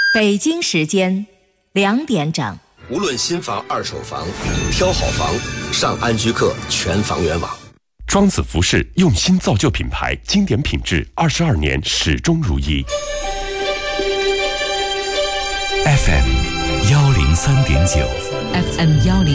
北京时间2点整。 无论新房、二手房，挑好房，上安居客全房源网。 庄子服饰用心造就品牌，经典品质，22年始终如一。 FM 103.9 FM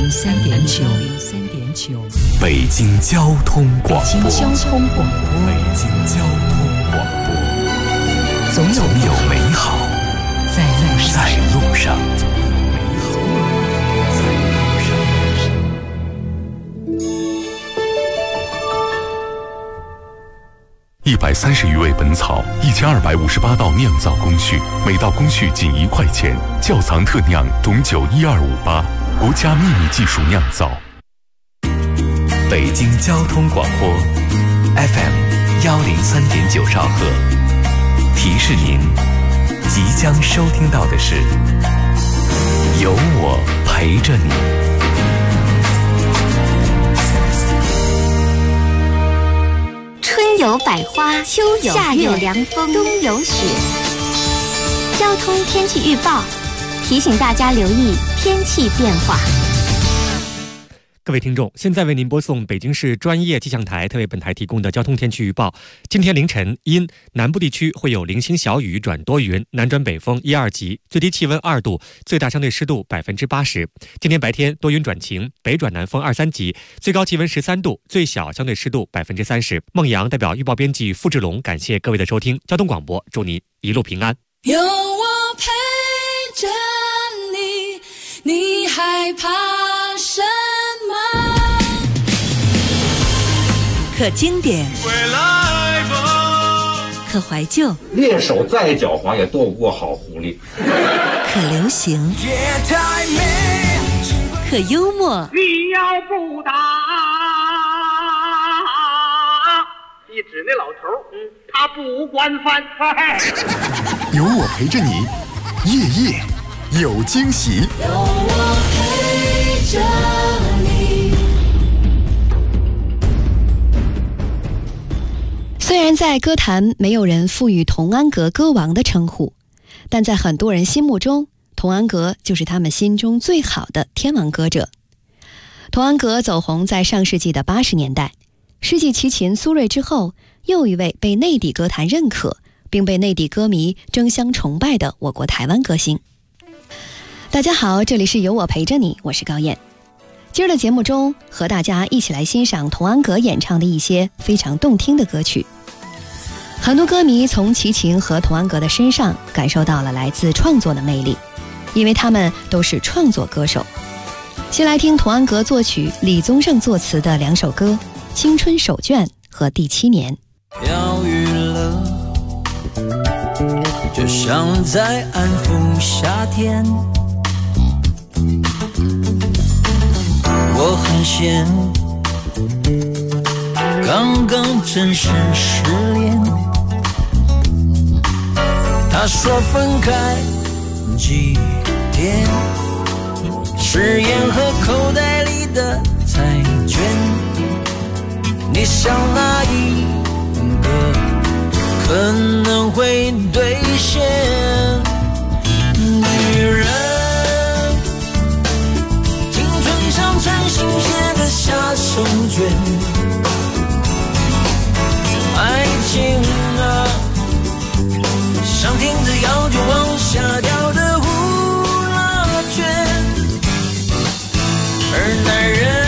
103.9 北京交通广播。 北京交通广播。 北京交通广播。总有美好在路上。130余味本草，1258道酿造工序，每道工序仅1块钱。窖藏特酿董酒12588，国家秘密技术酿造。北京交通广播 FM 103.9兆赫，提示您，即将收听到的是有我陪着你。 春有百花，秋有夏有凉风，冬有雪。交通天气预报提醒大家留意天气变化。 各位听众，现在为您播送北京市专业气象台特为本台提供的交通天气预报。今天凌晨阴，南部地区会有零星小雨转多云，南转北风1、2级，最低气温2度，最大相对湿度80%。今天白天多云转晴，北转南风2、3级，最高气温13度，最小相对湿度30%。孟阳代表预报编辑付志龙，感谢各位的收听。交通广播，祝您一路平安。 有我陪着你，你害怕什么？ 可经典，可怀旧， 猎手再狡猾也斗不过好狐狸。 可流行，可幽默。 你要不打，一指那老头，他不惯犯。 有我陪着你，夜夜有惊喜。 有我陪着你。 虽然在歌坛没有人赋予童安格歌王的称呼，但在很多人心目中，童安格就是他们心中最好的天王歌者。童安格走红在上世纪的80年代，世纪奇琴苏芮之后，又一位被内地歌坛认可并被内地歌迷争相崇拜的我国台湾歌星。大家好，这里是有我陪着你，我是高燕。今儿的节目中，和大家一起来欣赏童安格演唱的一些非常动听的歌曲。很多歌迷从齐秦和童安格的身上感受到了来自创作的魅力，因为他们都是创作歌手。先来听童安格作曲、李宗盛作词的2首歌《青春手卷》和《第7年》。 疗愈了，就像在安抚夏天。我很闲，刚刚真是失恋。他说分开几天，誓言和口袋里的彩券，你想哪一个可能会兑现？女人青春像穿新鞋的下手卷，爱情啊像停着摇就往下掉的呼啦圈，而男人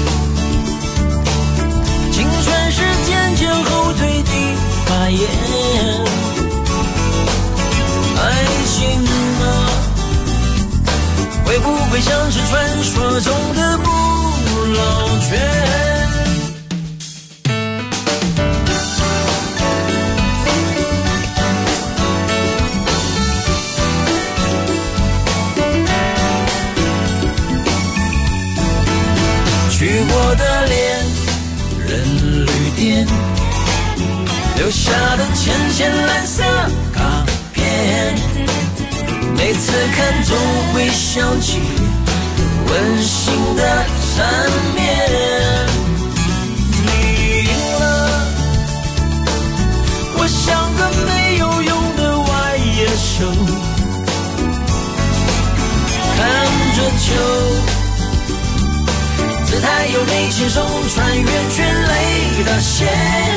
青春是渐渐后退的发炎。爱情啊会不会像是传说中的不老泉？去过的恋人旅店，留下的浅浅蓝色卡片，每次看总会想起温馨的缠绵。你赢了，我像个没有用的外野手， 还有你亲手穿越全垒打线。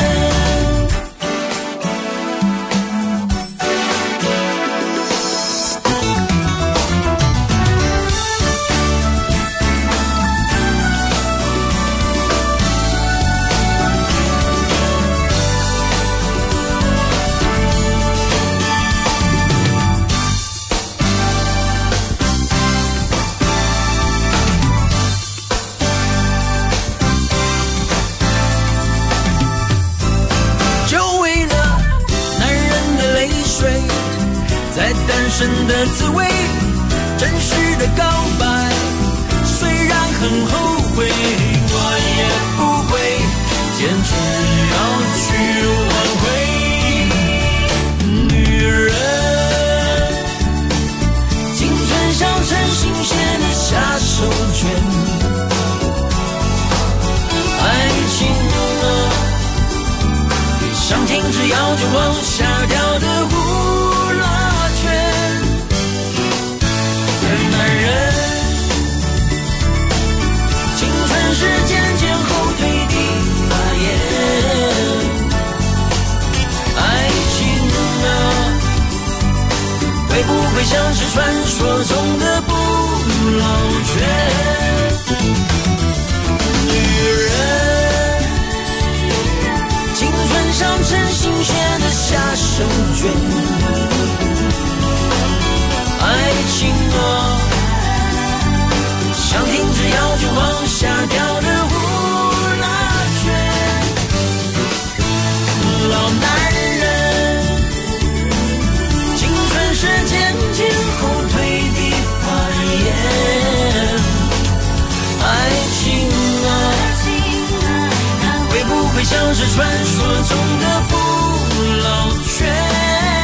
单身的滋味，真实的告白，虽然很后悔，我也不会坚持要去挽回。女人，青春像陈新鲜的下手卷，爱情啊，想停止要就往下掉的呼啦。男人，青春是渐渐后退的发言，爱情啊，会不会像是传说中的不老泉？女人，青春像陈新鲜的下手卷，爱情啊，想停止要就往下掉的呼啦圈。老男人，青春是渐渐后退的发言，爱情啊，会不会像是传说中的不老泉？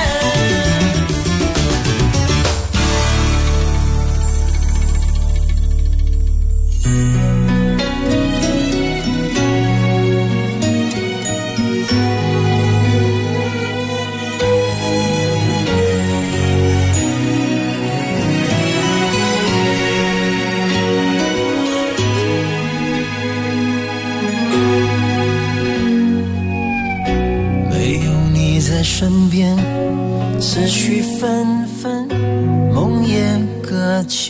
身边思绪纷纷，梦也搁浅。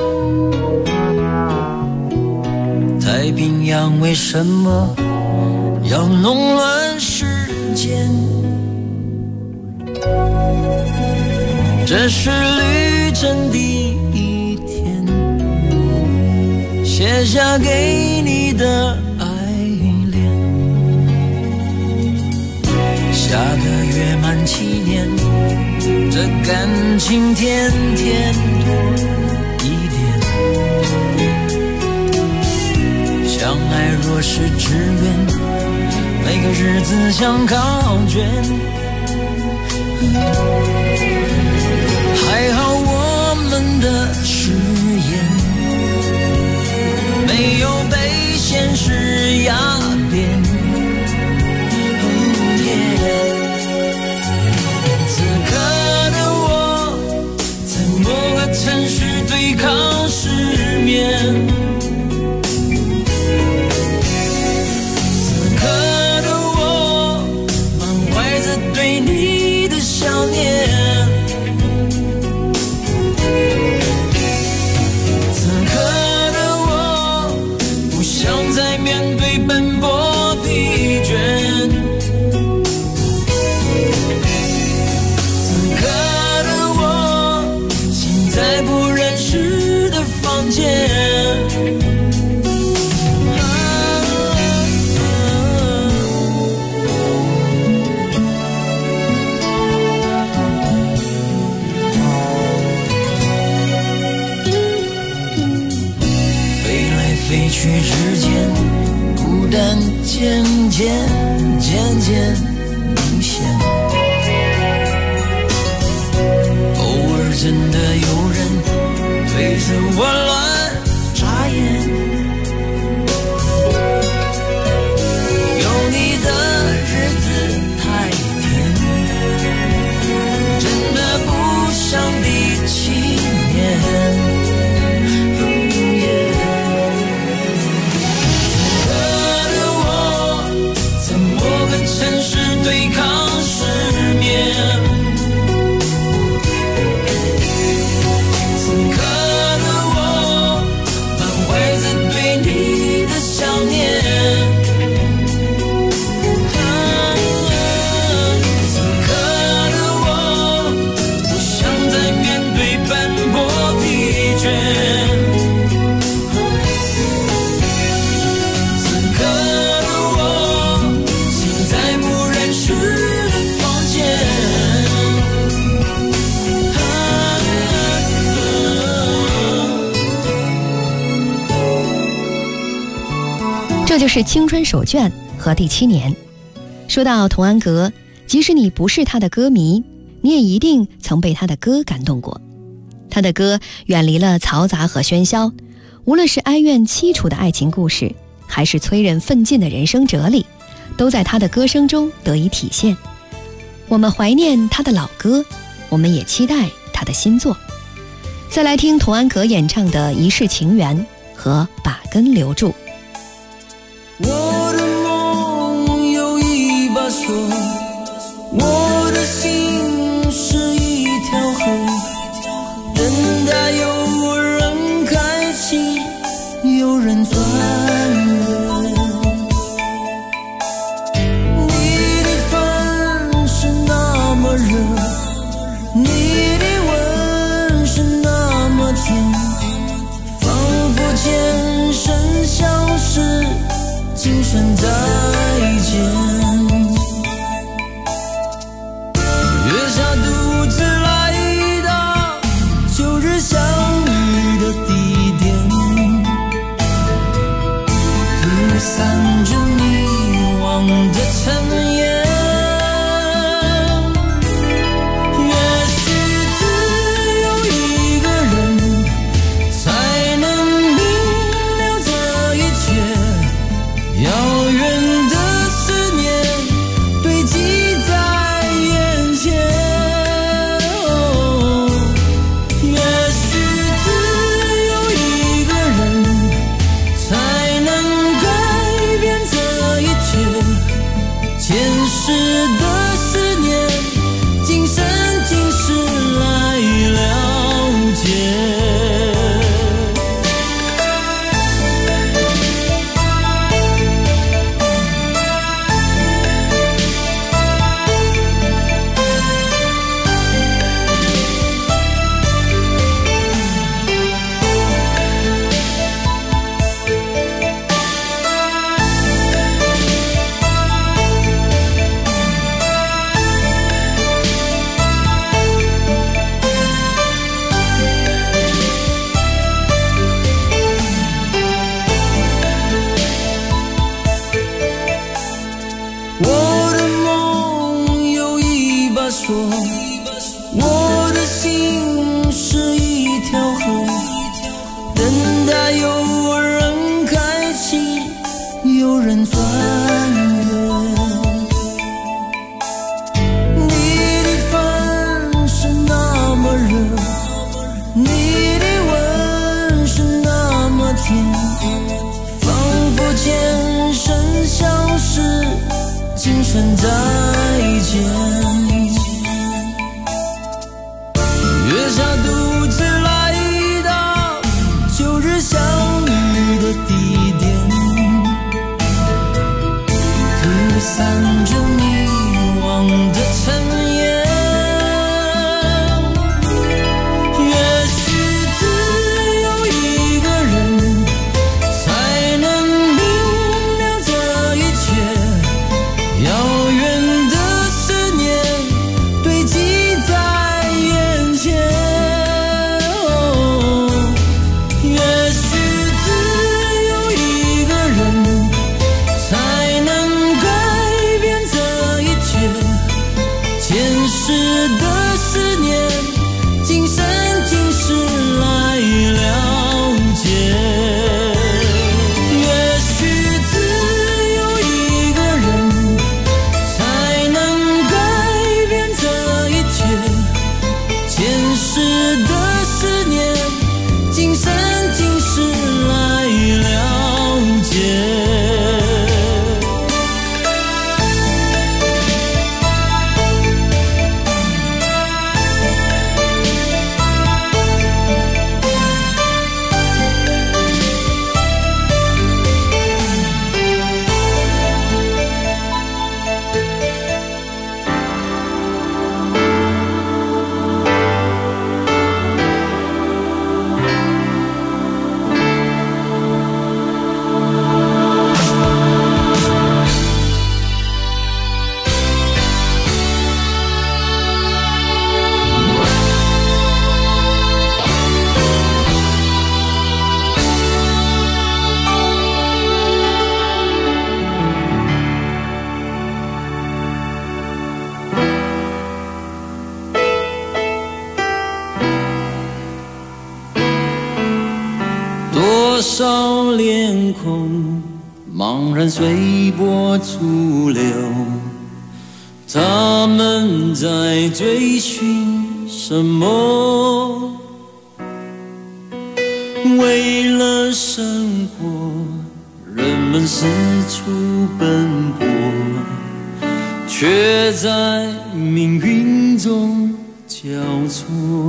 太平洋为什么要弄乱时间？这是旅程的一天，写下给你的爱恋。下个月满7年，这感情天天多一点。相爱若是只愿，每个日子像考卷。还好我们的誓言没有被现实压扁。此刻的我在某个城市对抗失眠，此刻的我满怀着对你的想念，此刻的我不想再面对奔波疲倦，在不认识的房间，飞来飞去之间，孤单渐渐明显。偶尔真的有人对着我乱眨眼，有你的日子太甜，真的不想第7年。 对抗失眠。此刻的我满怀着对你的想念，此刻的我不想再面对奔波疲倦。 这就是青春手卷和第7年。说到童安格，即使你不是他的歌迷，你也一定曾被他的歌感动过。他的歌远离了嘈杂和喧嚣，无论是哀怨凄楚的爱情故事，还是催人奋进的人生哲理，都在他的歌声中得以体现。我们怀念他的老歌，我们也期待他的新作。再来听童安格演唱的《一世情缘》和《把根留住》。 我的梦有一把锁，我的心是一条河，等待有人开启，有人钻入。你的饭是那么热，你的吻是那么甜，仿佛前生相识，今生再见。月下独自来到旧日相遇的地点，涂散着迷惘的尘烟。也许只有一个人才能明了这一切，遥远的思念堆积在眼前。也许只有一个人才能改变这一切，前世的思念，今生今世来了解。我的梦有一把锁，我的心是一条河，等待有人开启，有人钻入。你的饭是那么热，你的吻是那么甜，仿佛前生相识，今生再见。月下独自来到旧日相遇的地点，涂散着迷惘的尘烟。也许只有一个人才能明了这一切，遥远的思念堆积在眼前。也许只有一个人才能改变这一切，前世的思念，今生今世来了解。也许只有一个人才能改变这一切，前世的思念，今生今世来了解。 少脸孔茫然随波逐流，他们在追寻什么？为了生活，人们四处奔波，却在命运中交错。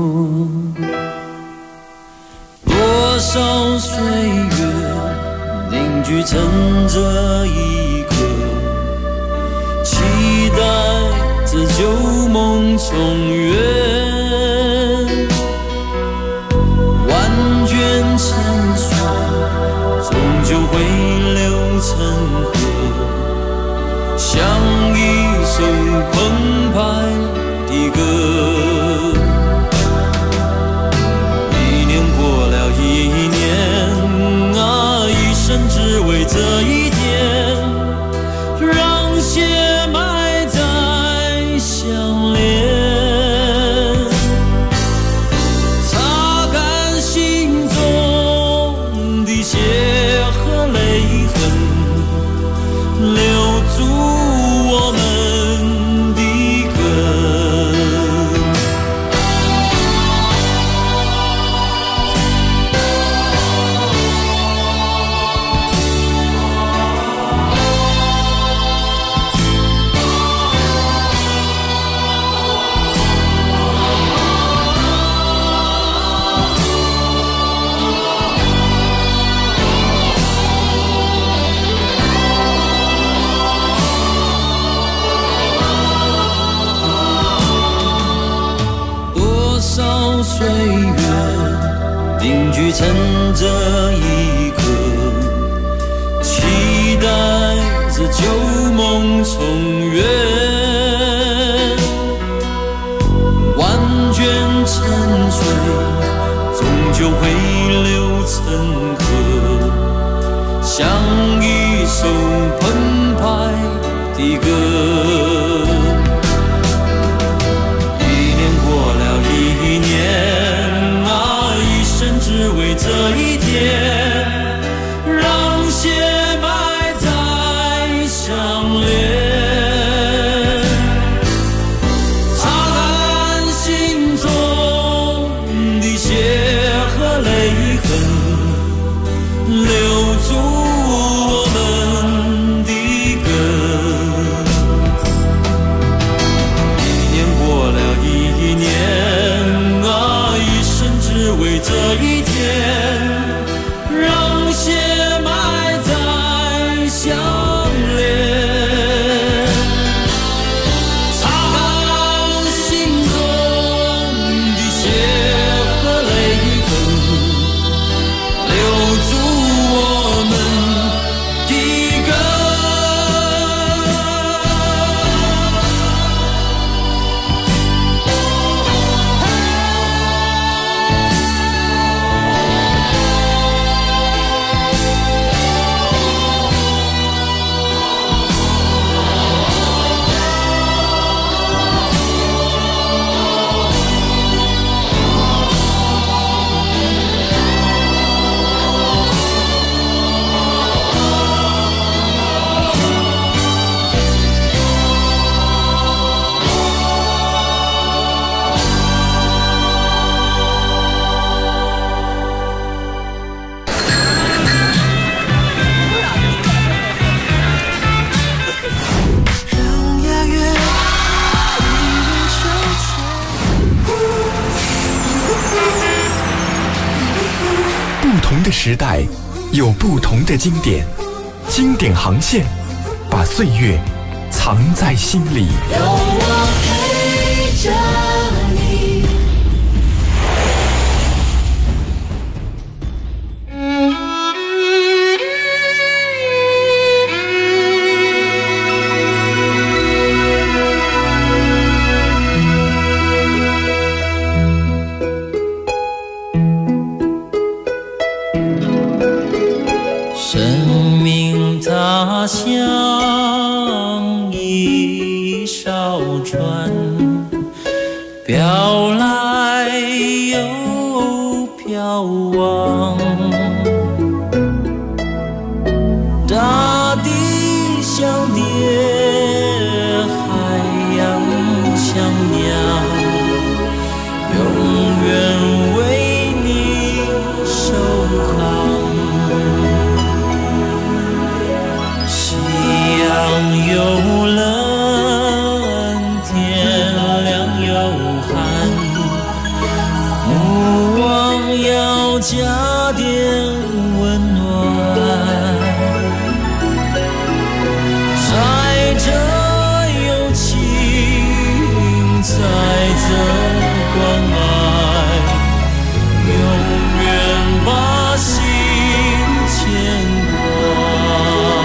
多少岁月凝聚成这一刻，期待着旧梦重圆，万卷成书，终究会流成河，像一首澎湃的歌。只为这一天，让血脉再相连，擦干心中的血和泪痕，留住我们的根。岁月凝聚成这一刻，期待着旧梦重圆，万卷沉睡，终究会流成河，像一首澎湃的歌。只为这一天，让血脉再相连，擦干心中的血和泪痕，留住我们的根。一年过了一年啊，一生只为这一天，让血脉再相连，擦干心中的血和泪痕，留住我们的根。 不同的时代有不同的经典，经典航线把岁月藏在心里。 有我陪着你。 生命它像一艘船，飘来又飘往， 要加点温暖，在这友情，在这关爱，永远把心牵挂。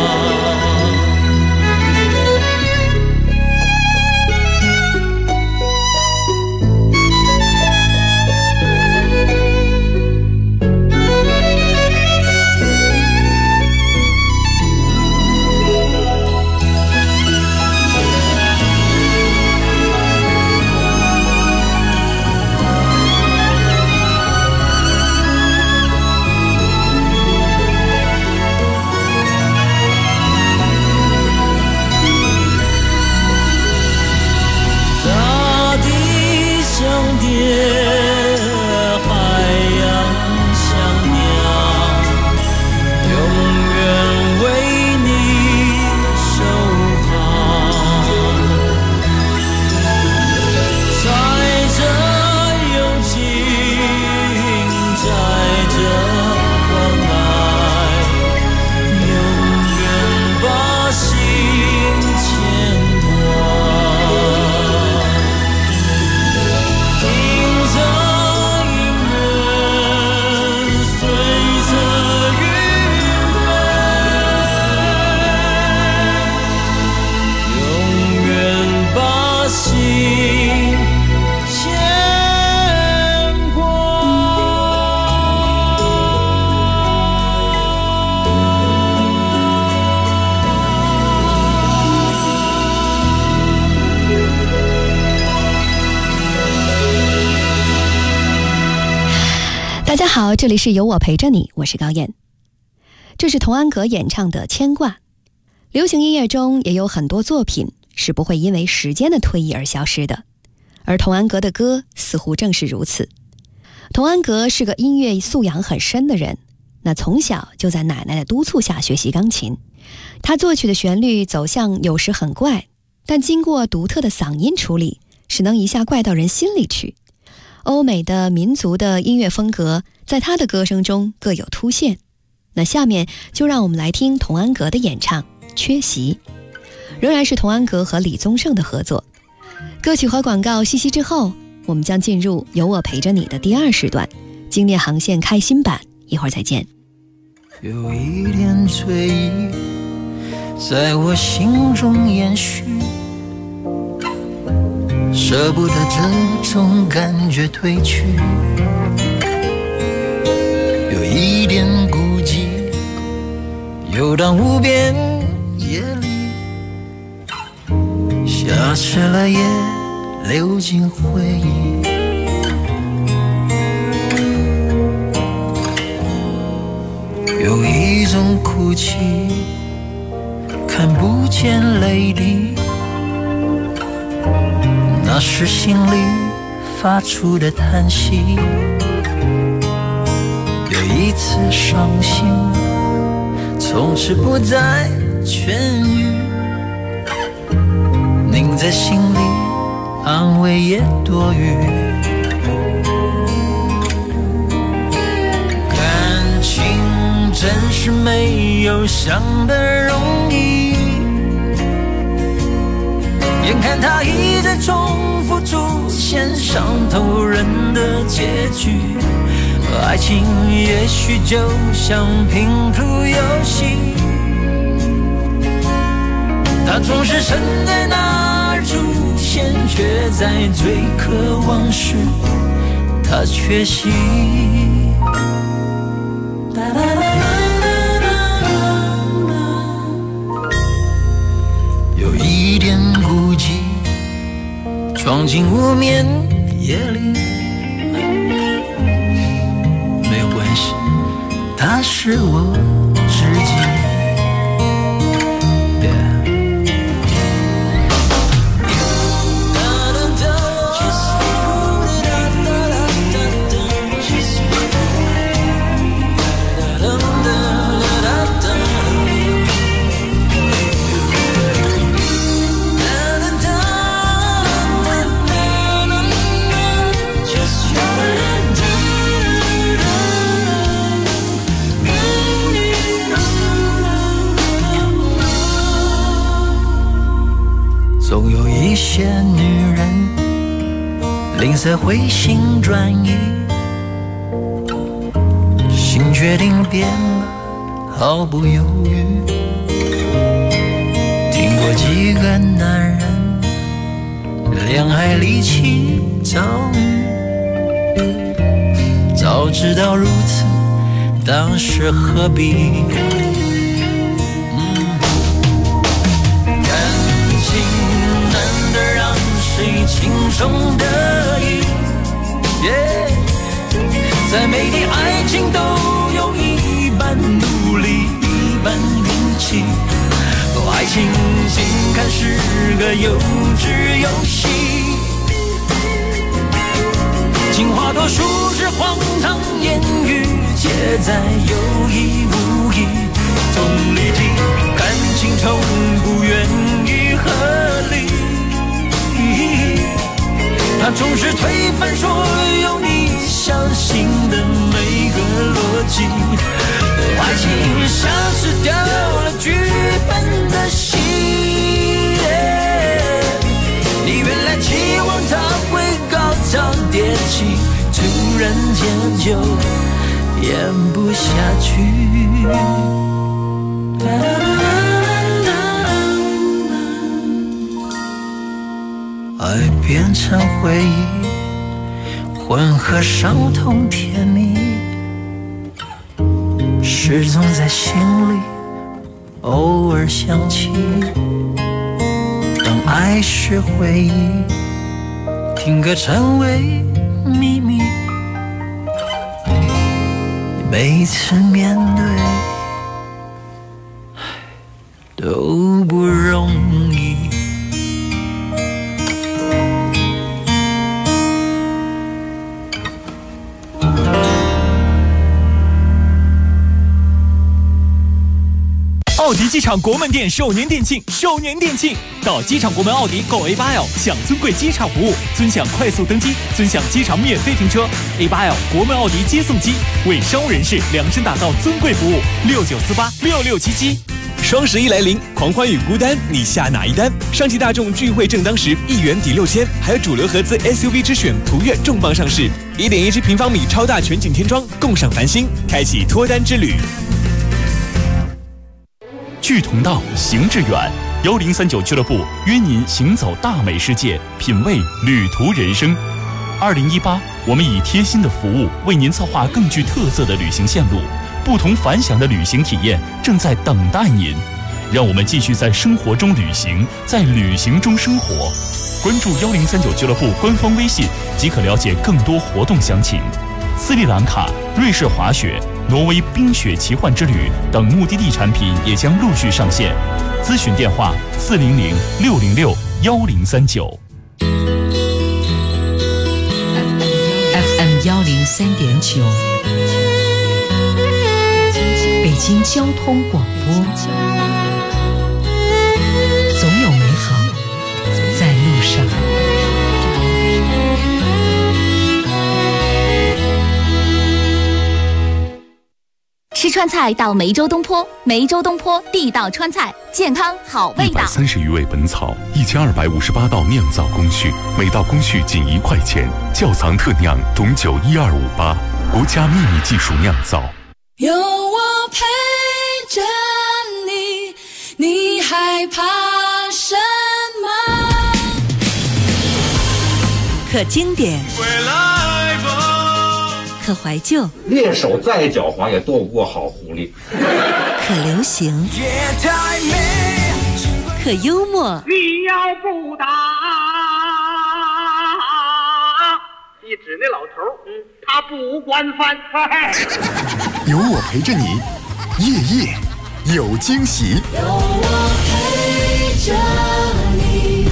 大家好，这里是有我陪着你，我是高燕。这是童安格演唱的《牵挂》。流行音乐中也有很多作品是不会因为时间的推移而消失的，而童安格的歌似乎正是如此。童安格是个音乐素养很深的人，那从小就在奶奶的督促下学习钢琴。他作曲的旋律走向有时很怪，但经过独特的嗓音处理，是能一下怪到人心里去。欧美的民族的音乐风格在他的歌声中各有凸现。那下面就让我们来听童安格的演唱《缺席》，仍然是童安格和李宗盛的合作。歌曲和广告息息之后，我们将进入有我陪着你的第2时段，经典航线开心版，一会儿再见。 有一点醉意在我心中延续，舍不得这种感觉褪去，有一点孤寂游荡无边夜里，下迟了也流进回忆，有一种哭泣看不见泪滴，那是心里发出的叹息，有一次伤心从此不再痊愈，拧在心里安慰也多余，感情真是没有想的容易，眼看它一再重复出现伤透人的结局，爱情也许就像拼图游戏，它总是身在那儿出现，却在最渴望时它缺席。有一点孤寂闯进无眠夜里，没有关系，它是我知己。 吝啬回心转意，心决定变了，毫不犹豫。听过几个男人恋爱离奇遭遇，早知道如此，当时何必？感情难得让谁轻松得意，在每段爱情都有一半努力，一半运气。爱情竟看是个幼稚游戏，情话多数是荒唐言语，皆在有意无意中离题，感情从不愿意合理，它总是推翻所有你相信的每个逻辑。爱情像是掉了剧本的戏，你原来期望它会高潮迭起，突然间就演不下去。爱变成回忆，混合伤痛甜蜜，始终在心里偶尔想起。当爱是回忆，听歌成为秘密，每次面对都不容易。 奥迪机场国门店首年店庆，到机场国门奥迪购 A8L， 享尊贵机场服务，尊享快速登机，尊享机场免费停车。A8L 国门奥迪接送机，为商务人士量身打造尊贵服务。69486677。双11来临，狂欢与孤单，你下哪一单？上汽大众聚会正当时，1元抵6000，还有主流合资 SUV 之选途岳重磅上市，1.17平方米超大全景天窗，共赏繁星，开启脱单之旅。 聚同道，行致远，1039俱乐部约您行走大美世界，品味旅途人生。2018，我们以贴心的服务为您策划更具特色的旅行线路，不同凡响的旅行体验正在等待您。让我们继续在生活中旅行，在旅行中生活。关注1039俱乐部官方微信即可了解更多活动详情。斯里兰卡、瑞士滑雪、挪威冰雪奇幻之旅等目的地产品也将陆续上线。咨询电话400-606-1039。 FM 103.9，北京交通广播，总有美好在路上。 吃川菜到梅州东坡，梅州东坡地道川菜，健康好味道。 130余味本草，1258道酿造工序，每道工序仅1块钱，窖藏特酿董酒12588，国家秘密技术酿造。 有我陪着你，你害怕什么？ 可经典，可怀旧， 猎手再狡猾也躲不过好狐狸。 可流行，可幽默。 你要不打，一指那老头，他不惯犯。 有我陪着你，夜夜有惊喜。 有我陪着你。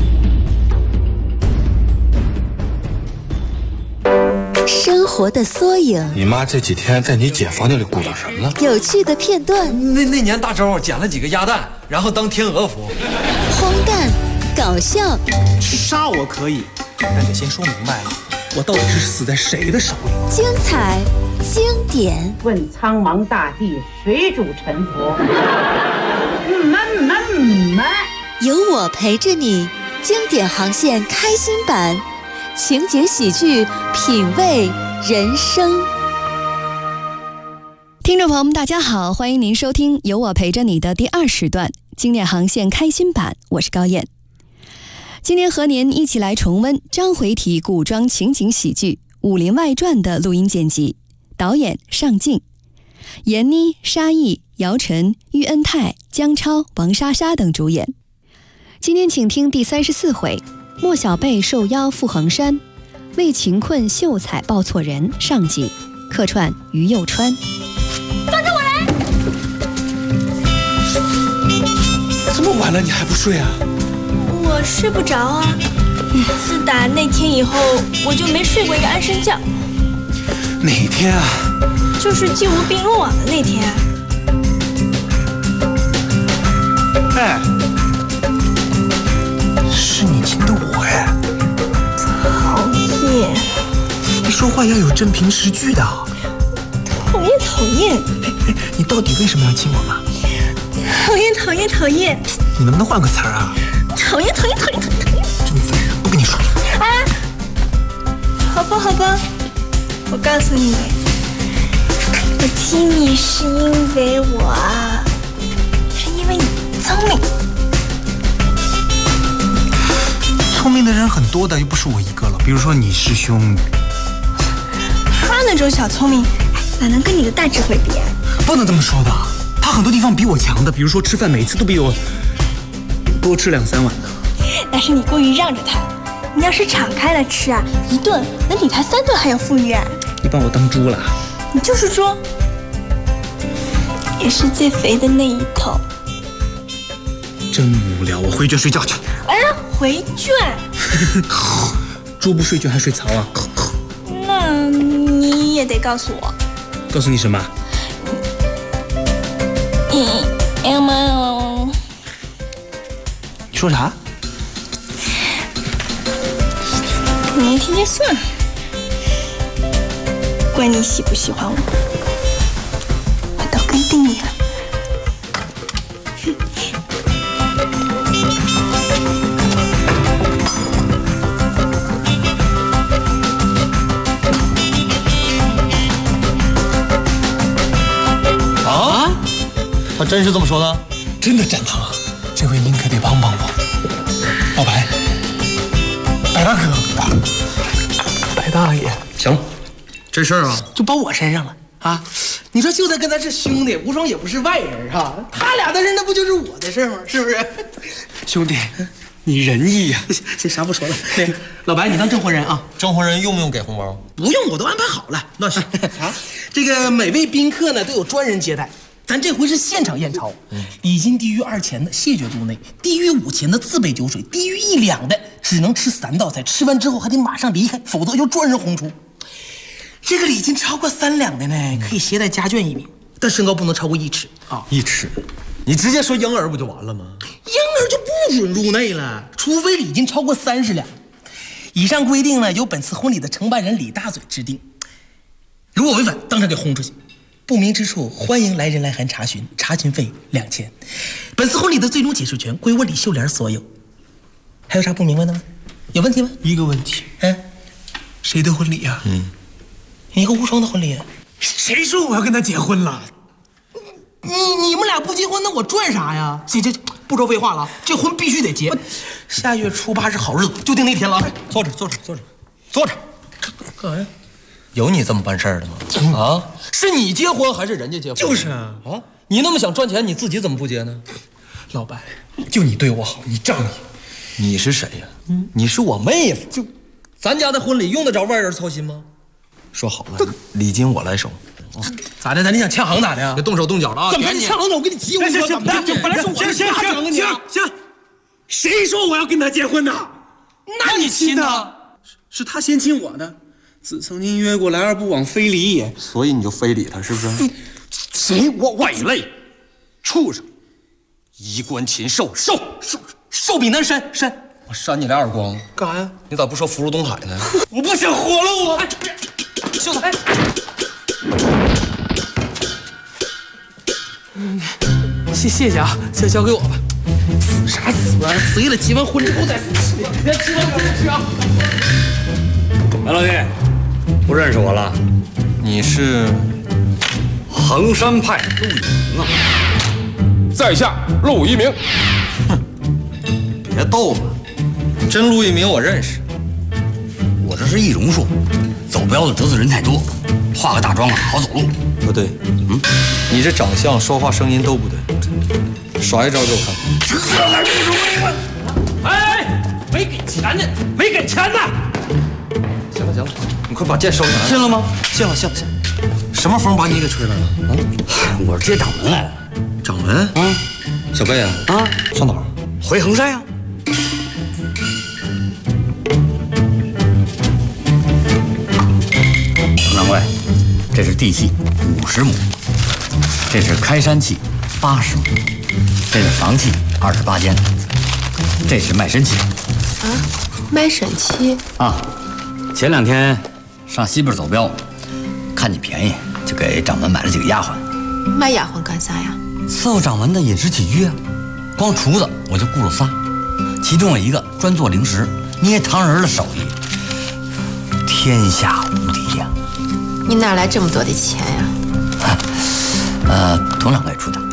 生活的缩影。 你妈这几天在你姐房间里鼓捣什么呢？ 有趣的片段。 那年大周捡了几个鸭蛋，然后当天鹅服。 荒诞，搞笑。 杀我可以，但得先说明白了，我到底是死在谁的手里？ 精彩，经典。 问苍茫大地，谁主沉浮？ 有我陪着你，经典航线开心版。 情景喜剧，品味人生。 听众朋友们，大家好，欢迎您收听有我陪着你的第2时段经典航线开心版，我是高燕。今天和您一起来重温章回体古装情景喜剧《武林外传》的录音剪辑，导演尚敬，闫妮、沙溢、姚晨、喻恩泰、姜超、王莎莎等主演。今天请听第34回，莫小贝受邀赴衡山，为情困秀才报错人上集，客串于右川。 放着我来！ 这么晚了你还不睡啊？ 我睡不着啊。自打那天以后，我就没睡过一个安生觉。 哪天啊？ 就是季无病落网的那天啊。 哎，是你亲的我哎！ 讨厌！ 你说话要有真凭实据的。 讨厌讨厌！ 你到底为什么要亲我吗？ 讨厌讨厌讨厌！ 你能不能换个词儿啊？ 讨厌讨厌讨厌讨厌！ 真烦人，不跟你说了。 啊！好吧好吧，我告诉你，我亲你是因为是因为你聪明。 聪明的人很多的，又不是我一个了。比如说你师兄， 他那种小聪明，哪能跟你的大智慧比啊？ 不能这么说的，他很多地方比我强的，比如说吃饭每次都比我多吃2、3碗的。 那是你过于让着他，你要是敞开了吃啊，一顿能比他3顿还要富裕啊！ 你把我当猪了？ 你就是猪，也是最肥的那一头。 真无聊，我回去睡觉去。 哎呀，回卷？ 猪不睡觉还睡槽啊？ 那你也得告诉我。 告诉你什么？ 要么你说啥？ 你没听见算了，管你喜不喜欢我，我都跟定你了。 啊？他真是这么说的？ 真的展堂，这回您可得帮帮我。老白，白大哥，白大爷， 行，这事儿啊就包我身上了啊！你说就在跟咱是兄弟，无双也不是外人啊，他俩的事那不就是我的事吗？是不是？兄弟，你仁义呀！这啥不说了。对，老白，你当证婚人啊？ 证婚人用不用给红包？ 不用，我都安排好了。那是啊，这个每位宾客呢都有专人接待。咱这回是现场验钞，礼金低于2钱的谢绝肚内，低于5钱的自备酒水，低于1两的只能吃3道菜，吃完之后还得马上离开，否则由专人轰出。这个礼金超过3两的呢，可以携带家眷1名，但身高不能超过1尺啊。 1尺？你直接说婴儿不就完了吗？ 婴儿就不准入内了，除非礼金超过30两。以上规定呢，由本次婚礼的承办人李大嘴制定，如果违反，当场给轰出去。不明之处，欢迎来人来函查询，查询费2千。本次婚礼的最终解释权归我李秀莲所有。还有啥不明白的吗？有问题吗？ 一个问题，谁的婚礼呀？ 你和无双的婚礼。 谁说我要跟他结婚了？ 你们俩不结婚，那我赚啥呀？这不说废话了，这婚必须得结。下月初8是好日子，就定那天了。 坐着。 干啥呀？ 有你这么办事儿的吗？啊，是你结婚还是人家结婚？ 就是啊， 你那么想赚钱，你自己怎么不结呢？ 老白，就你对我好，你仗义。 你是谁呀？你是我妹夫。就咱家的婚礼用得着外人操心吗？说好了，礼金我来收。 咋的？你想呛行咋的呀？ 别动手动脚的啊！ 怎么你呛行呢？我跟你急，我说怎么的？本来是我行，谁说我要跟他结婚的？ 那你亲他？ 是他先亲我的。子曾经约过来而不往非礼也， 所以你就非礼他，是不是？ 谁？我败类，畜生，衣冠禽兽， 寿比南山。 我扇你2耳光！ 干啥呀？ 你咋不说福如东海呢？ 我不想活了，我。 秀才，谢谢啊，先交给我吧。死啥死啊？死了结完婚之后再死。别吃啊！ 白老弟，不认识我了？ 你是衡山派陆一鸣啊！ 在下陆一鸣。 哼，别逗了， 真陆一鸣我认识。 我这是易容术，走镖的得罪人太多，化个大妆啊好走路。 不对，你这长相、说话、声音都不对，耍一招给我看。 哎，没给钱呢，没给钱呢！ 行了，你快把剑收起来。 信了吗？ 信了。什么风把你给吹来了？ 我是接掌门来了。 掌门啊，小贝啊，上哪儿？ 回衡山呀。佟掌柜，这是地契50亩，这是开山契80亩，这是房契28间，这是卖身契。 卖身契啊！前2天上西边走镖，看你便宜，就给掌门买了几个丫鬟。 买丫鬟干啥呀？ 伺候掌门的饮食起居啊。光厨子我就雇了仨，其中有一个专做零食、捏糖人的手艺，天下无敌呀。 你哪来这么多的钱呀？ 佟掌柜出的。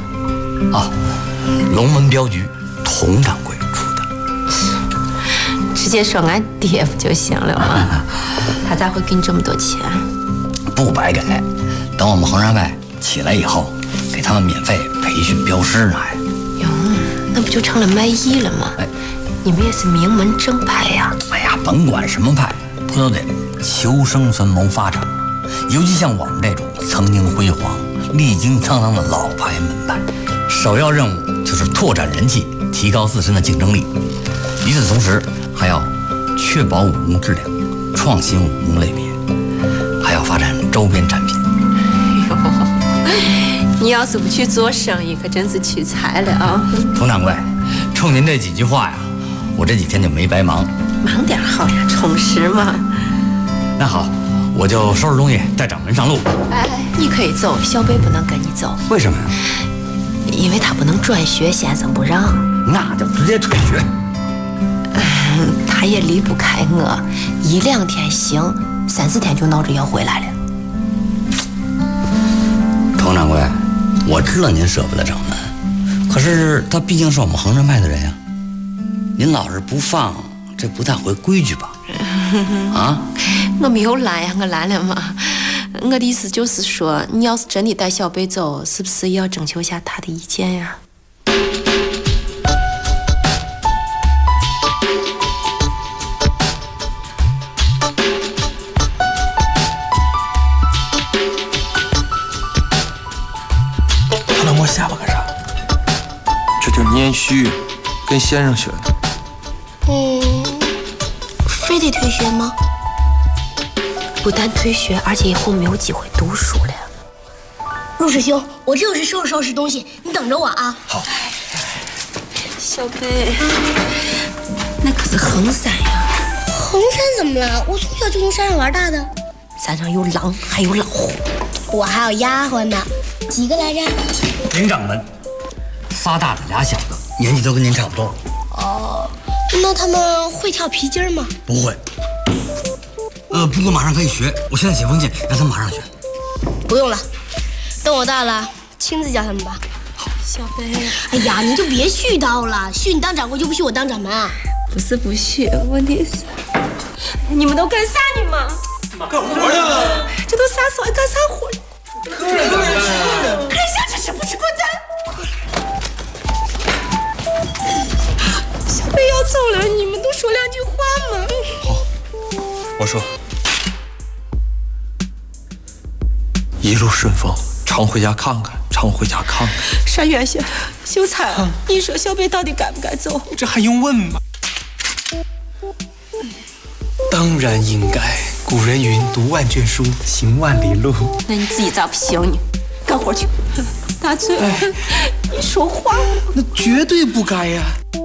龙门镖局佟掌柜出的。 直接说俺爹不就行了吗？他咋会给你这么多钱？ 不白给，等我们衡山派起来以后，给他们免费培训镖师呢。 哟，那不就成了卖艺了吗？你们也是名门正派呀。 哎呀，甭管什么派，不都得求生存谋发展吗？尤其像我们这种曾经辉煌、历经沧桑的老牌门派，首要任务就是拓展人气，提高自身的竞争力。与此同时，还要确保武功质量，创新武功类别，还要发展周边产品。 哟，你要是不去做生意，可真是屈才了啊！ 佟掌柜，冲您这几句话呀，我这几天就没白忙。 忙点好呀，充实嘛。 那好，我就收拾东西，带掌门上路。 你可以走，小贝不能跟你走。 为什么呀？ 因为他不能转学，先生不让。 那就直接退学。 他也离不开我，1、2天行，3、4天就闹着要回来了。 佟掌柜，我知道您舍不得掌门，可是他毕竟是我们衡山派的人呀，您老是不放，这不太合规矩吧？ 我没有拦呀，我拦了吗？我的意思就是说，你要是真的带小贝走，是不是也要征求一下他的意见呀？ 他那摸下巴干啥？ 这就是拈须，跟先生学的。 非得退学吗？不但退学，而且以后没有机会读书了。 陆师兄，我这就是收拾收拾东西，你等着我啊。 好。 小贝，那可是衡山呀。 衡山怎么了？我从小就从山上玩大的。 山上有狼，还有老虎。 我还有丫鬟呢，几个来着？ 林掌门，3大的2小的，年纪都跟您差不多。 那他们会跳皮筋吗？ 不会。不过马上可以学，我现在写封信让他们马上学。 不用了，等我大了亲自教他们吧。 好，小贝。 哎呀，你就别絮叨了，许你当掌柜就不许我当掌门啊？ 不是不许，问题是你们都干啥呢嘛？ 干活去了。 这都啥时候还干啥活？ 客人怎么办啊？ 客人想吃吃不吃滚蛋！小贝要走了，你们都说2句话嘛。 好，我说，一路顺风，常回家看看，常回家看看。 单元轩、秀才，你说小贝到底该不该走？ 这还用问吗？当然应该。古人云：“读万卷书，行万里路。” 那你自己咋不行呢？干活去。大嘴，你说话。 那绝对不该呀。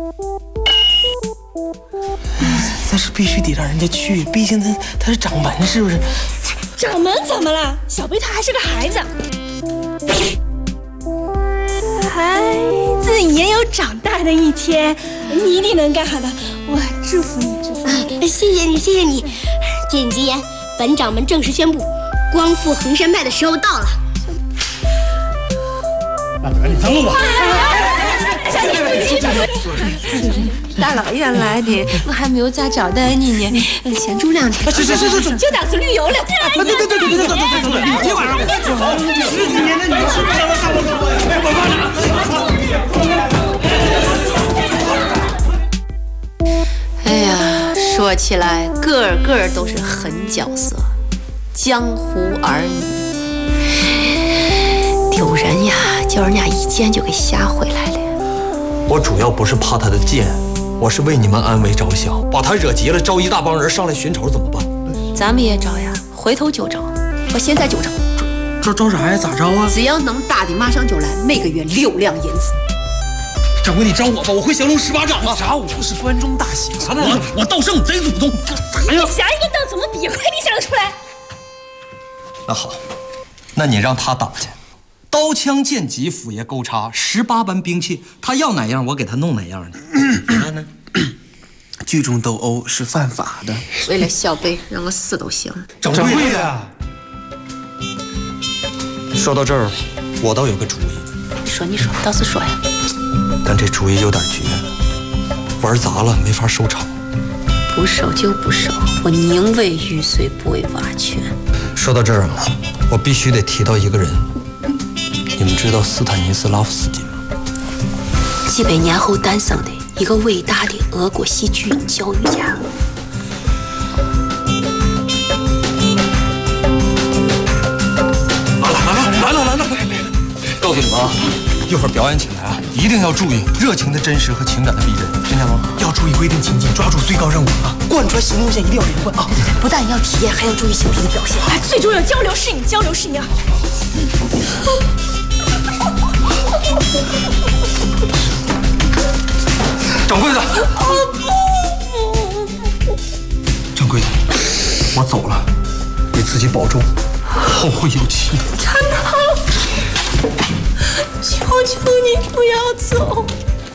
但是必须得让人家去，毕竟他是掌门，是不是？ 掌门怎么了？小贝他还是个孩子。 孩子也有长大的一天，你一定能干好的。我祝福你，祝福你。 谢谢你，谢谢你。 简吉言，本掌门正式宣布，光复衡山派的时候到了。 你等我。 大老远来的，我还没有咋招待你呢，先住2天。 是， 就当是旅游了。 对，今晚上10几年的你吃不了了， 哎呀，说起来个个都是狠角色，江湖儿女，丢人呀，叫人家一剑就给吓回来了。 我主要不是怕他的剑，我是为你们安危着想。把他惹急了，招一大帮人上来寻仇怎么办？ 咱们也招呀，回头就招，我现在就招。 招啥呀？咋招啊？ 只要能打的，马上就来，每个月6两银子。 掌柜，你招我吧，我会降龙18掌啊！ 啥？我是关中大侠呢。 我道圣贼祖宗。 你侠一个当怎么比？快点想得出来。 那好，那你让他打去。刀枪剑戟斧钺钩叉18般兵器，他要哪样我给他弄哪样的。你看呢？ 聚众斗殴是犯法的。 为了小辈，让我死都行。 掌柜的， 说到这儿，我倒有个主意。 你说，倒是说呀。 但这主意有点绝，玩砸了没法收场。 不收就不收，我宁为玉碎不为瓦全。 说到这儿啊，我必须得提到一个人。你们知道斯坦尼斯拉夫斯基吗？ 几百年后诞生的一个伟大的俄国戏剧教育家。 来了！告诉你们啊，一会儿表演起来啊，一定要注意热情的真实和情感的逼真，听见吗？ 要注意规定情境，抓住最高任务啊！贯穿行动线一定要连贯啊！ 不但要体验，还要注意形体的表现。 最重要，交流是你，交流是你啊！ 掌柜的，掌柜的，我走了，你自己保重，后会有期。 陈涛，求求你不要走！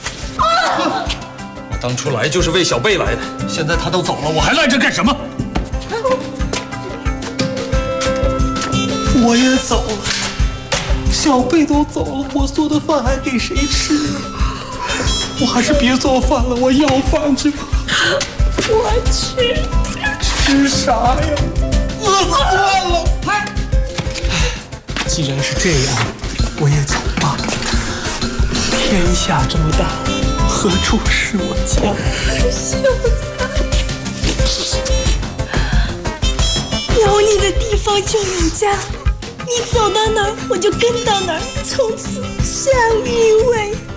我当初来就是为小贝来的，现在他都走了，我还赖着干什么？ 我也走了，小贝都走了，我做的饭还给谁吃啊？我还是别做饭了，我要饭去吧。 我去， 吃啥呀？饿死惯了。既然是这样，我也走吧。天下这么大，何处是我家？ 有你的地方就有家，你走到哪儿我就跟到哪儿，从此相依为命。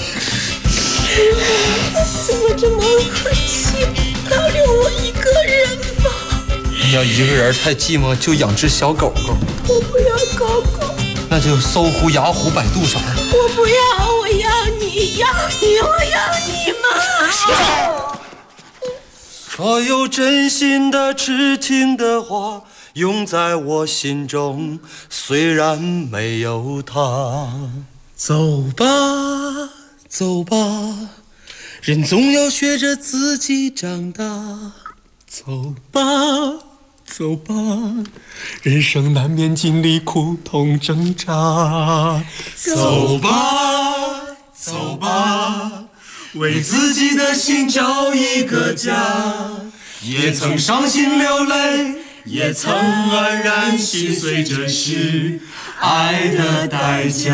怎么这么狠心？饶留我一个人吧。 你要一个人太寂寞，就养只小狗狗。 我不要狗狗。 那就搜狐、雅虎、百度啥的。 我不要，我要你，要你，我要你嘛！ 所有真心的、痴情的话，永在我心中，虽然没有他。 走吧，走吧，人总要学着自己长大。走吧，走吧，人生难免经历苦痛挣扎。走吧，走吧，为自己的心找一个家。也曾伤心流泪，也曾黯然心碎，这是爱的代价。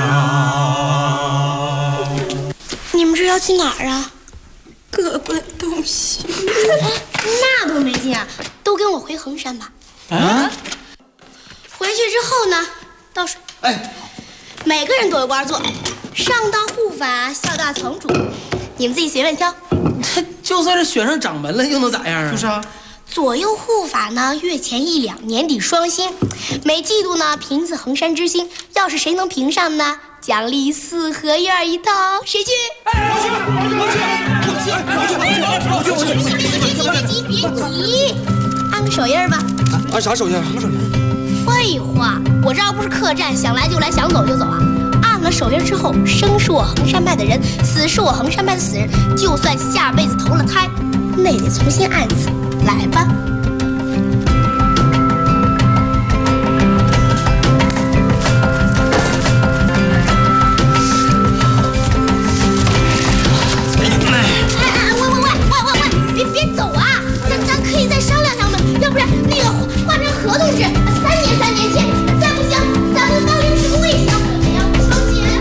你们这要去哪儿啊？ 各奔东西。 那多没劲啊！都跟我回衡山吧。 啊？ 回去之后呢，倒水。每个人都有官做，上到护法，下到堂主，你们自己随便挑。 就算是选上掌门了，又能咋样啊？就是啊。 左右护法呢，月前1两，年底双薪。每季度呢，评次衡山之星。要是谁能评上呢，奖励4合院1套。谁去？别急，按个手印吧。 按啥手印？什么手印？ 废话，我这要不是客栈，想来就来，想走就走啊！按了手印之后，生是我衡山派的人，死是我衡山派的死人。就算下辈子投了胎，那也得重新按次。来吧。 罗同志，3年前，再不行，咱们方圆10个卫乡也要不双减。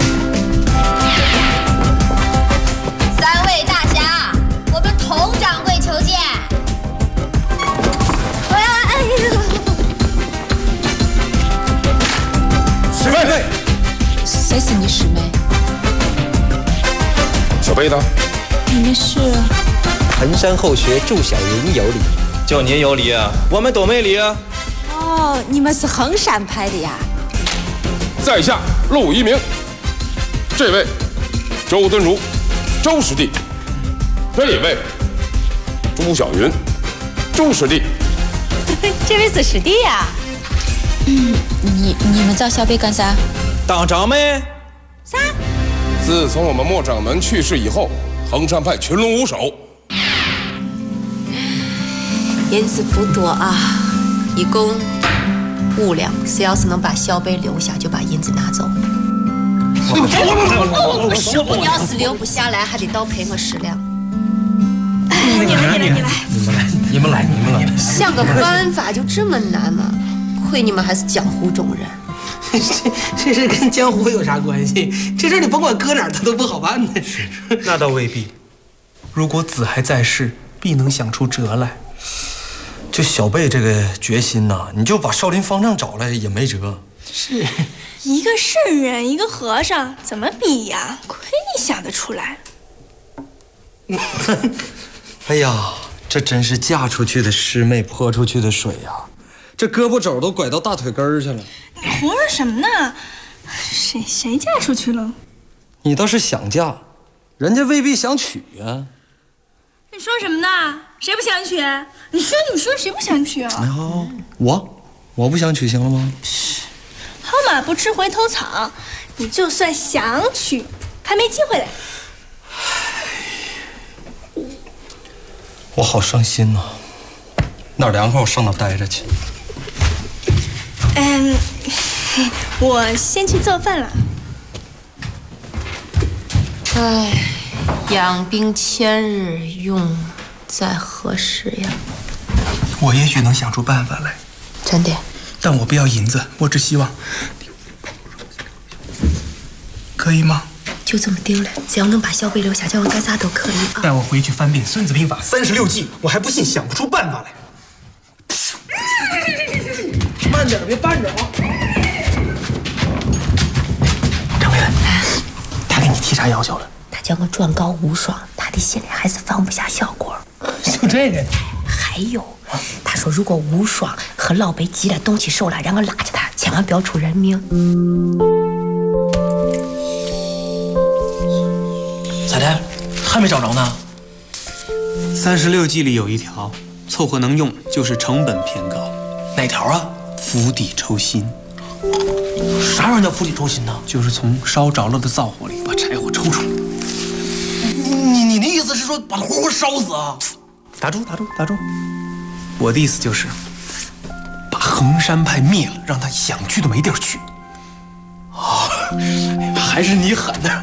3位大侠，我们佟掌柜求见。 师妹， 谁是你师妹？ 小贝的。 你们是？ 衡山后学祝小云有礼。 就您有礼啊，我们多没礼啊。 哦，你们是衡山派的呀？ 在下陆一鸣，这位周敦儒，周师弟；这一位朱小云，朱师弟。 这位是师弟呀？你们找小贝干啥？ 当掌门。 啥？ 自从我们莫掌门去世以后，衡山派群龙无首。 银子不多啊，一共5两。谁要是能把小贝留下，就把银子拿走。你要是留不下来，还得倒赔我10两。 你们来。 想个办法就这么难吗？亏你们还是江湖中人。 这事跟江湖有啥关系？这事你甭管搁哪儿，他都不好办的。 那倒未必。如果子还在世，必能想出辙来。 就小贝这个决心呐，你就把少林方丈找来也没辙。 是一个圣人，一个和尚，怎么比呀？亏你想得出来。 哎呀，这真是嫁出去的师妹泼出去的水呀！这胳膊肘都拐到大腿根儿去了。 你胡说什么呢？谁嫁出去了？ 你倒是想嫁，人家未必想娶呀。 你说什么呢？谁不想娶？你说谁不想娶啊？ 我不想娶行了吗？ 好马不吃回头草，你就算想娶，还没机会嘞。 我好伤心呐，哪儿凉快我上哪儿待着去。 我先去做饭了。 唉，养兵千日，用在何时呀？ 我也许能想出办法来。 真的？ 但我不要银子，我只希望，可以吗？ 就这么定了，只要能把小贝留下，叫我干啥都可以啊。 带我回去翻遍《孙子兵法》36计，我还不信想不出办法来。 慢点，别绊着啊！ 掌柜的，他给你提啥要求了？ 他叫我转告无双，他的心里还是放不下小果。 就这个？ 还有，他说如果无双和老北急了动起手来，让我拉着他，千万不要出人命。 咋的？还没找着呢？36计里有一条，凑合能用，就是成本偏高。哪条啊？釜底抽薪。啥玩意儿叫釜底抽薪呢？就是从烧着了的灶火里把柴火抽出来。 你的意思是说把他活活烧死啊？ 打住！我的意思就是把衡山派灭了，让他想去都没地儿去。还是你狠呢。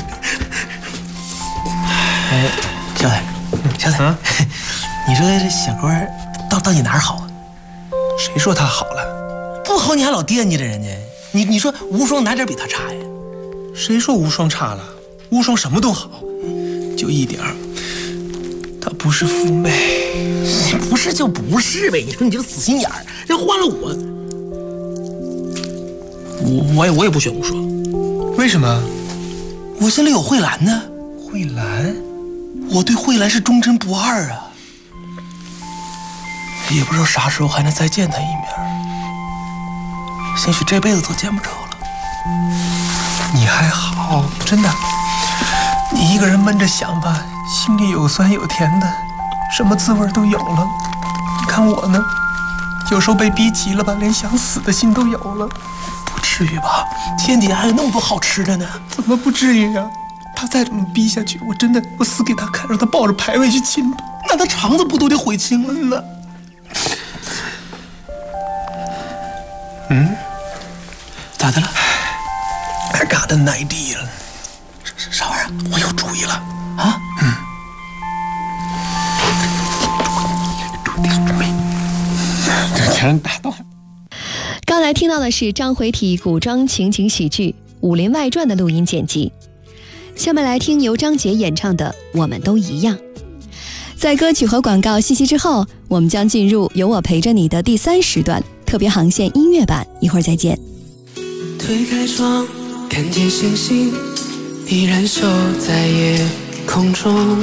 小子，你说这小郭到底哪儿好啊？谁说他好了？ 不好你还老惦记着人家。你说无双哪点比他差呀？ 谁说无双差了？无双什么都好，就一点儿，他不是父妹。 不是就不是呗。你说你这个死心眼儿，要换了我也不选无双。 为什么？ 我心里有慧兰呢。 慧兰？ 我对慧兰是忠贞不二啊。也不知道啥时候还能再见她一面，兴许这辈子都见不着了。 你还好，真的。你一个人闷着想吧，心里有酸有甜的，什么滋味都有了。你看我呢，有时候被逼急了吧，连想死的心都有了。 不至于吧？天底下还有那么多好吃的呢。 怎么不至于啊？他再这么逼下去，我死给他看，让他抱着牌位去亲吧。 那他肠子不都得悔青了呢？咋的了？ 还嘎的奶地了？ 啥玩意儿？我有主意了啊！ 这全打到。 刚才听到的是张回体古装情景喜剧《武林外传》的录音剪辑。下面来听由张杰演唱的《我们都一样》。在歌曲和广告信息之后，我们将进入有我陪着你的第3时段特别航线音乐版，一会儿再见。 推开窗，看见星星依然守在夜空中，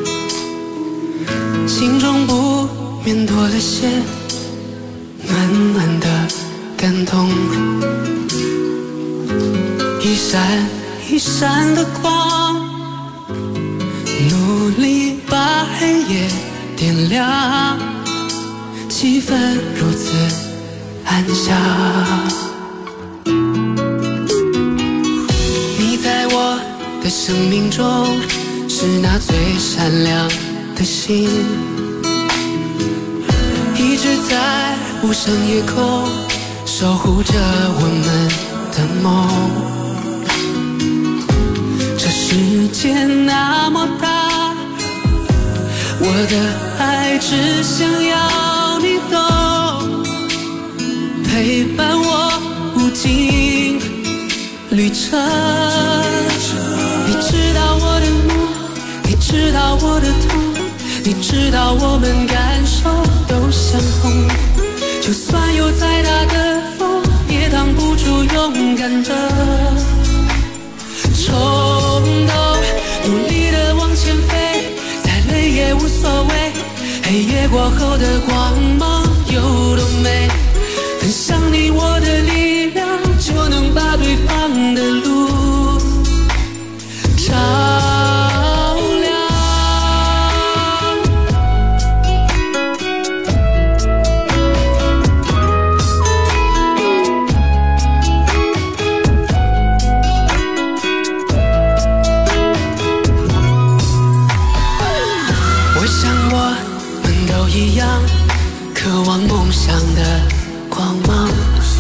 心中不免多了些暖暖的感动。一闪一闪的光，努力把黑夜点亮，气氛如此安详。你在我的生命中是那最闪亮的星，一直在无声夜空守护着我们的梦。这世界那么大，我的爱只想要你懂，陪伴我无尽旅程。你知道我的梦，你知道我的痛，你知道我们感受都相同。就算有再大的风，也挡不住勇敢的冲动。努力的往前飞，再累也无所谓。黑夜过后的光芒有多美？分享你我的力量，就能把对方的路照亮。我想我们都一样，渴望梦想的光芒。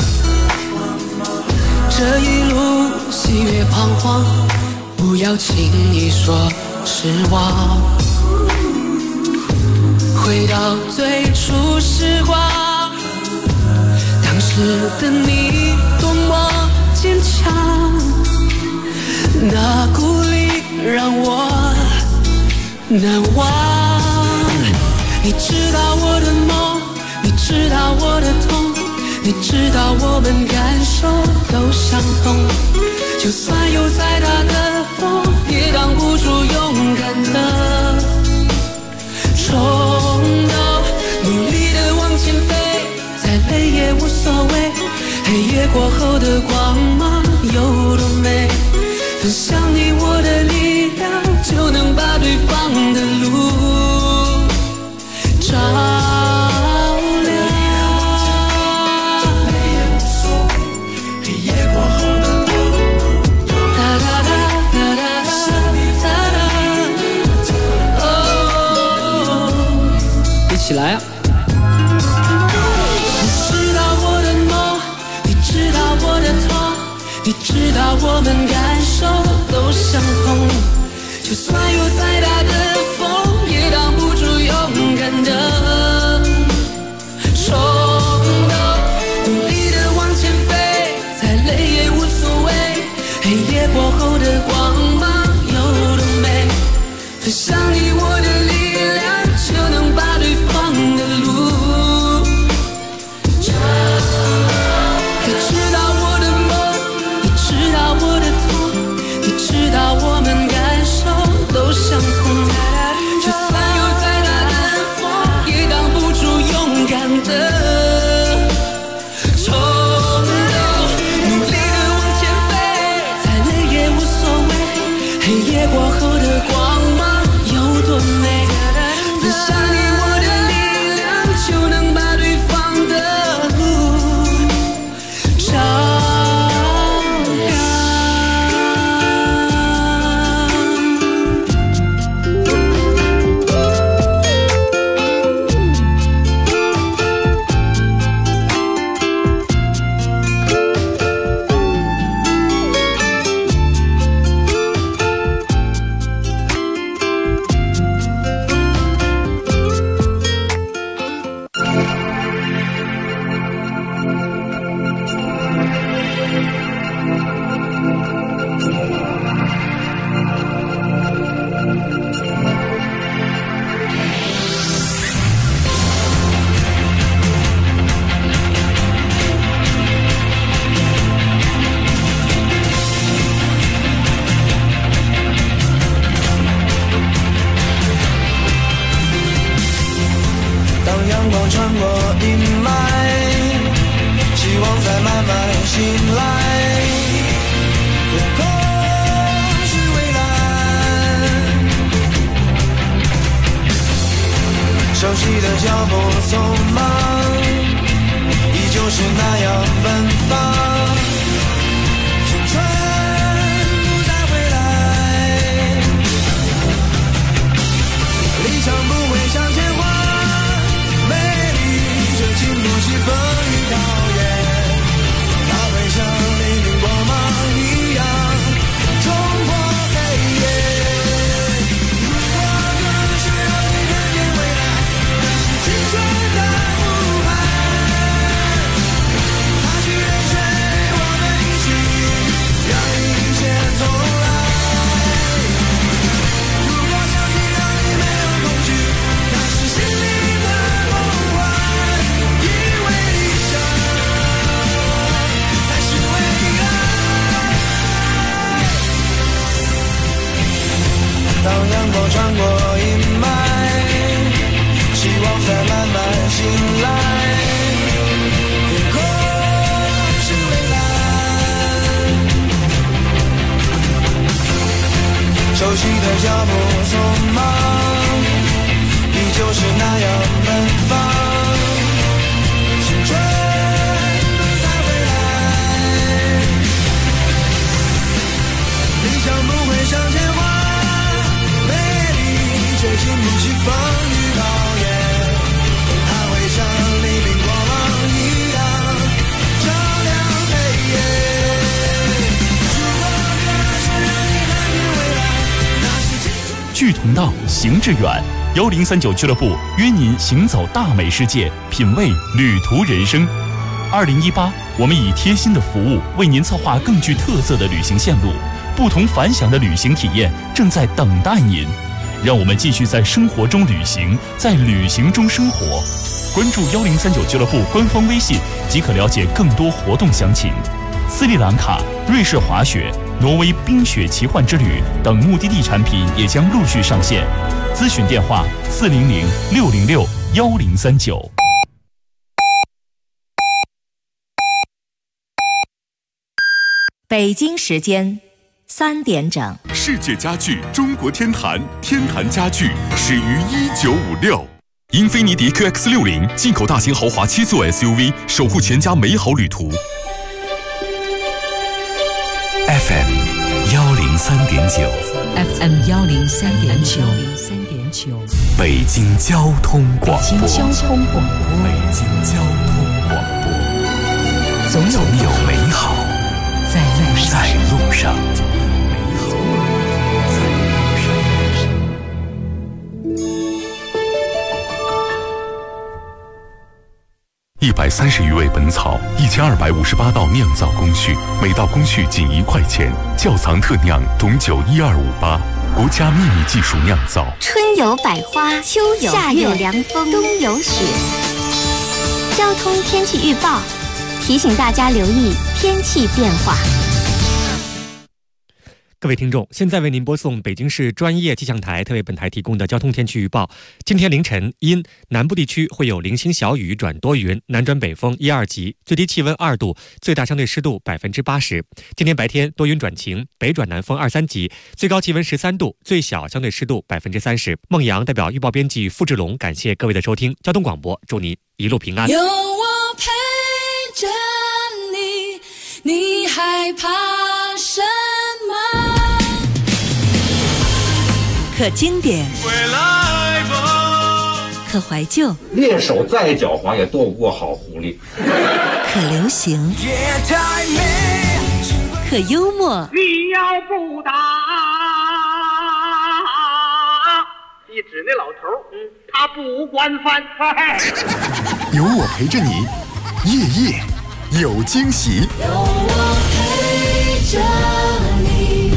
这一路喜悦彷徨，不要轻易说失望。回到最初时光，当时的你多么坚强，那鼓励让我难忘。你知道我的梦，你知道我的痛，你知道我们感受都相同。就算有再大的风，也挡不住勇敢的冲动。努力的往前飞，再累也无所谓。黑夜过后的光芒有多美？分享你我的力量，就能把对方的路照亮。 起来啊！ 你知道我的梦，你知道我的痛，你知道我们感受都相同。就算有再大的风，也挡不住勇敢的冲动。努力的往前飞，再累也无所谓。黑夜过后的光芒有多美？分享你我的力量，就能把对方的路照亮。你知道我的梦，你知道我的痛，你知道我们感受都相同。就算有再大的风，也阳光穿过阴霾，希望在慢慢醒来。天空是蔚蓝，熟悉的脚步匆忙，依旧是那样奔放。青春不再回来，理想不会向前滑，美丽却经不起风雨考验。它会像黎明光芒一样冲破黑夜。如果可是让你看见未来，那是青春的呼喊。擦去泪水，我们一起让一切重来。如果相信让你没有恐惧，那是心灵的梦幻。因为理想才是未来。当阳光穿过阴霾，希望在慢慢醒来。天空是蔚蓝，熟悉的脚步匆忙，依旧是那样奔放。青春不再回来，理想不会向前滑，美丽却经不起风雨考验。它会像黎明光芒一样照亮黑夜。如果可是让你看见未来，那是青春。 距同道，行致远。1039俱乐部约您行走大美世界，品味旅途人生。2018，我们以贴心的服务为您策划更具特色的旅行线路，不同凡响的旅行体验正在等待您。让我们继续在生活中旅行，在旅行中生活。关注1039俱乐部官方微信即可了解更多活动详情。斯里兰卡、瑞士滑雪、挪威冰雪奇幻之旅等目的地产品也将陆续上线。咨询电话400-606-1039。 北京时间3点整。 世界家具中国天坛，天坛家具始于1956。英菲尼迪 QX60 进口大型豪华7座 SUV， 守护全家美好旅途。 FM 103.9 FM 103.9， 北京交通广播。 北京交通广播。 北京交通广播。总有美好在路上。130余味本草，1258道酿造工序，每道工序仅1块钱。窖藏特酿董酒12588，国家秘密技术酿造。 春有百花，秋有夏有凉风，冬有雪。交通天气预报提醒大家留意天气变化。 各位听众，现在为您播送北京市专业气象台特为本台提供的交通天气预报。今天凌晨阴，南部地区会有零星小雨转多云，南转北风1、2级，最低气温2度，最大相对湿度80%。今天白天多云转晴，北转南风2、3级，最高气温13度，最小相对湿度30%。孟阳代表预报编辑付志龙，感谢各位的收听。交通广播，祝您一路平安。 有我陪着你，你害怕什么？ 可经典，可怀旧， 猎手再狡猾也斗不过好狐狸。 可流行，可幽默。 你要不打，一指那老头，他不关饭。 有我陪着你，夜夜有惊喜。 有我陪着你。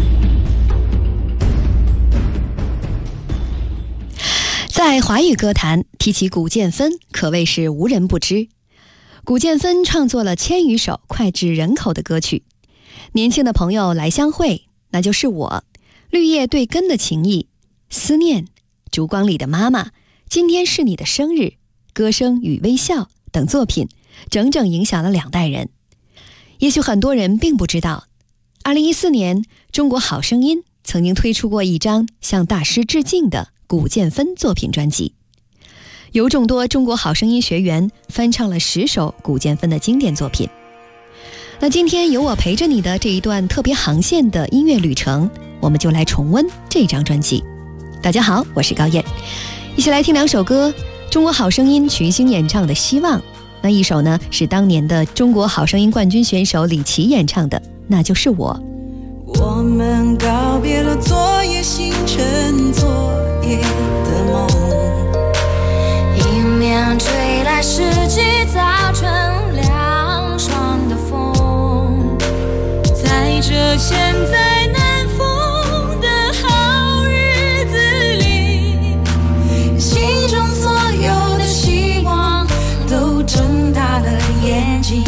在华语歌坛提起古建芬，可谓是无人不知。古建芬创作了1000余首脍炙人口的歌曲。年轻的朋友来相会，那就是我。绿叶对根的情谊，思念，烛光里的妈妈，今天是你的生日， 歌声与微笑等作品，整整影响了2代人。也许很多人并不知道，2014年中国好声音曾经推出过一张向大师致敬的古建芬作品专辑，由众多中国好声音学员翻唱了10首古建芬的经典作品。那今天有我陪着你的这一段特别航线的音乐旅程，我们就来重温这张专辑。大家好，我是高燕，一起来听2首歌，中国好声音群星演唱的《希望》，那一首呢是当年的中国好声音冠军选手李琦演唱的《那就是我》。 我们告别了昨夜星辰，昨夜的梦，迎面吹来世纪早晨凉爽的风，在这现在南风的好日子里，心中所有的希望都睁大了眼睛。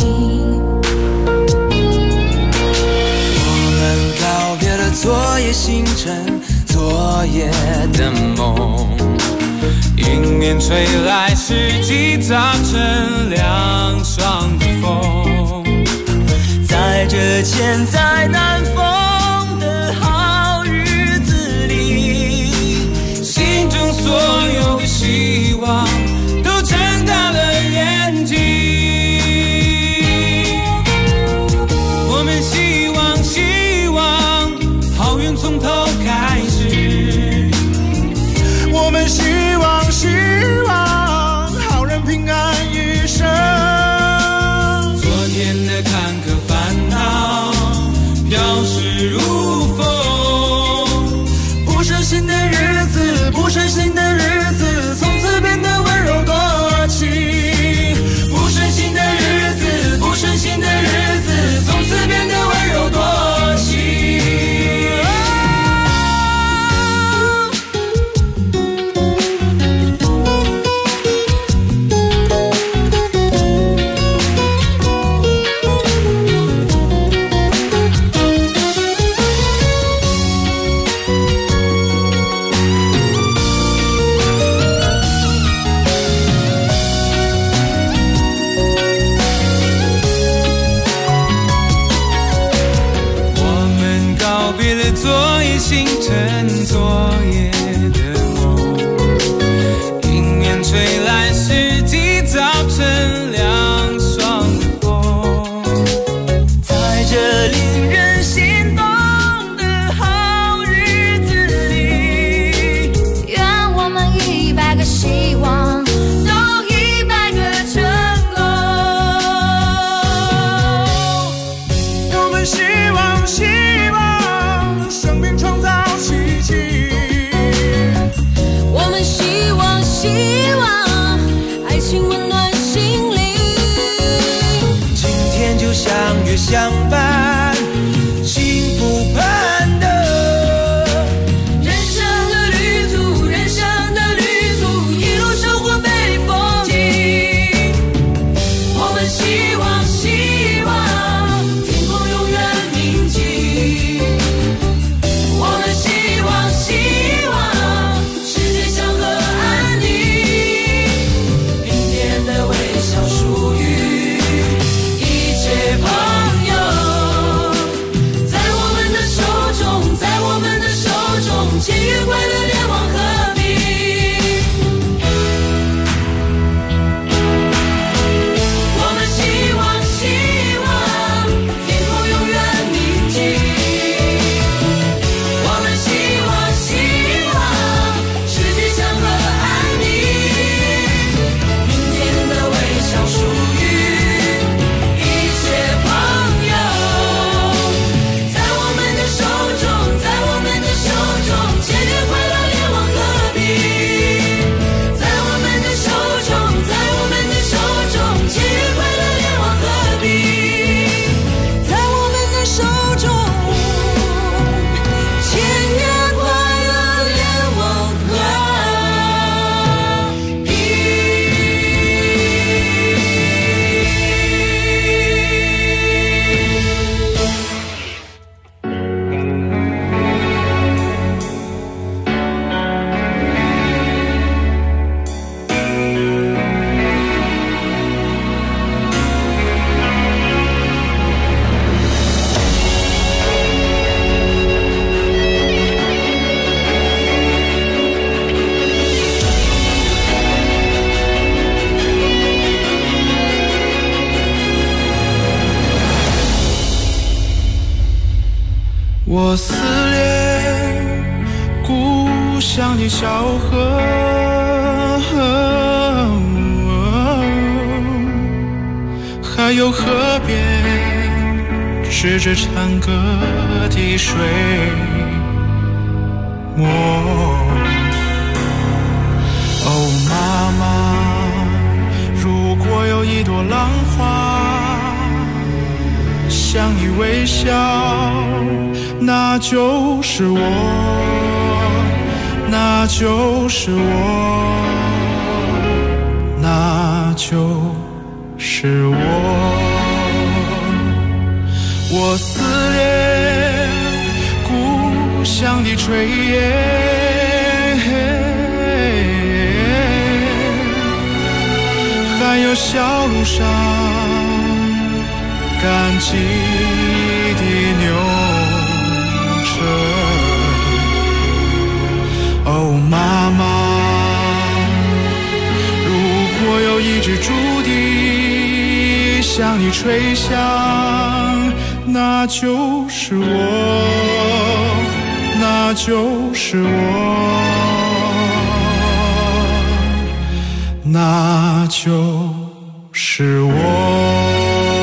昨夜星辰，昨夜的梦，迎面吹来世纪早晨凉爽的风，在这现在南风的好日子里，心中所有的希望都睁大了眼睛。我们希望好运从头开始，我们希望好人平安一生。昨天的坎坷烦恼飘逝如风，不顺心的日子，不顺心的日子，从此变得温柔多情。不顺心的日子，不顺心的日子，从此变得温柔多情。昨夜星辰，昨夜的梦，迎面吹来世纪早晨凉爽的风，在这令人心动的好日子里，愿我们100个希望都100个成功。我们希望生命创造奇迹，我们希望爱情温暖心灵。今天就相约相伴，幸福攀登。人生的旅途，人生的旅途，一路收获美风景。我们希望天空永远明净。世界祥和安宁，明天的微笑属于一切朋友。 我思念故乡的小河，还有河边吱吱唱歌的水墨。哦，妈妈，如果有一朵浪花向你微笑，那就是我，那就是我，那就是我。我思念故乡的炊烟，还有小路上赶集的牛车。哦，妈妈，如果有一只竹笛向你吹响，那就是我，那就是我，那就是我。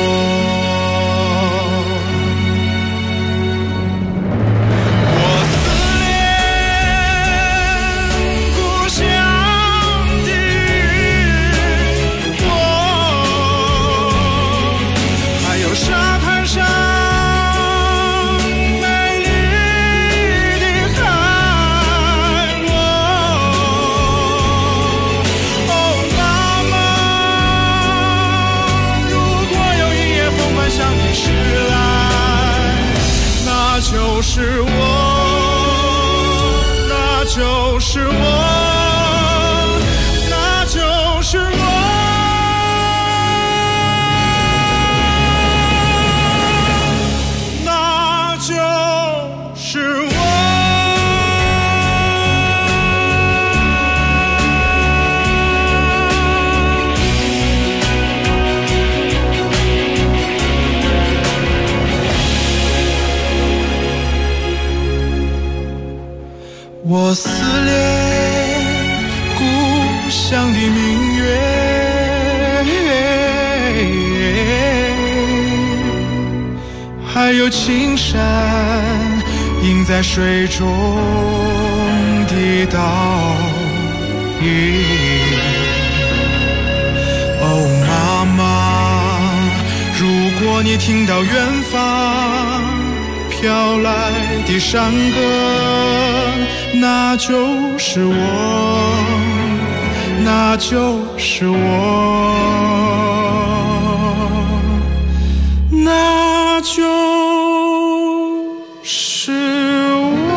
就是我，那就是我，那就是我，那就是我。我思念故乡的明月，还有青山映在水中的倒影。哦，妈妈，如果你听到远方飘来的山歌，那就是我，那就是我，那就是我。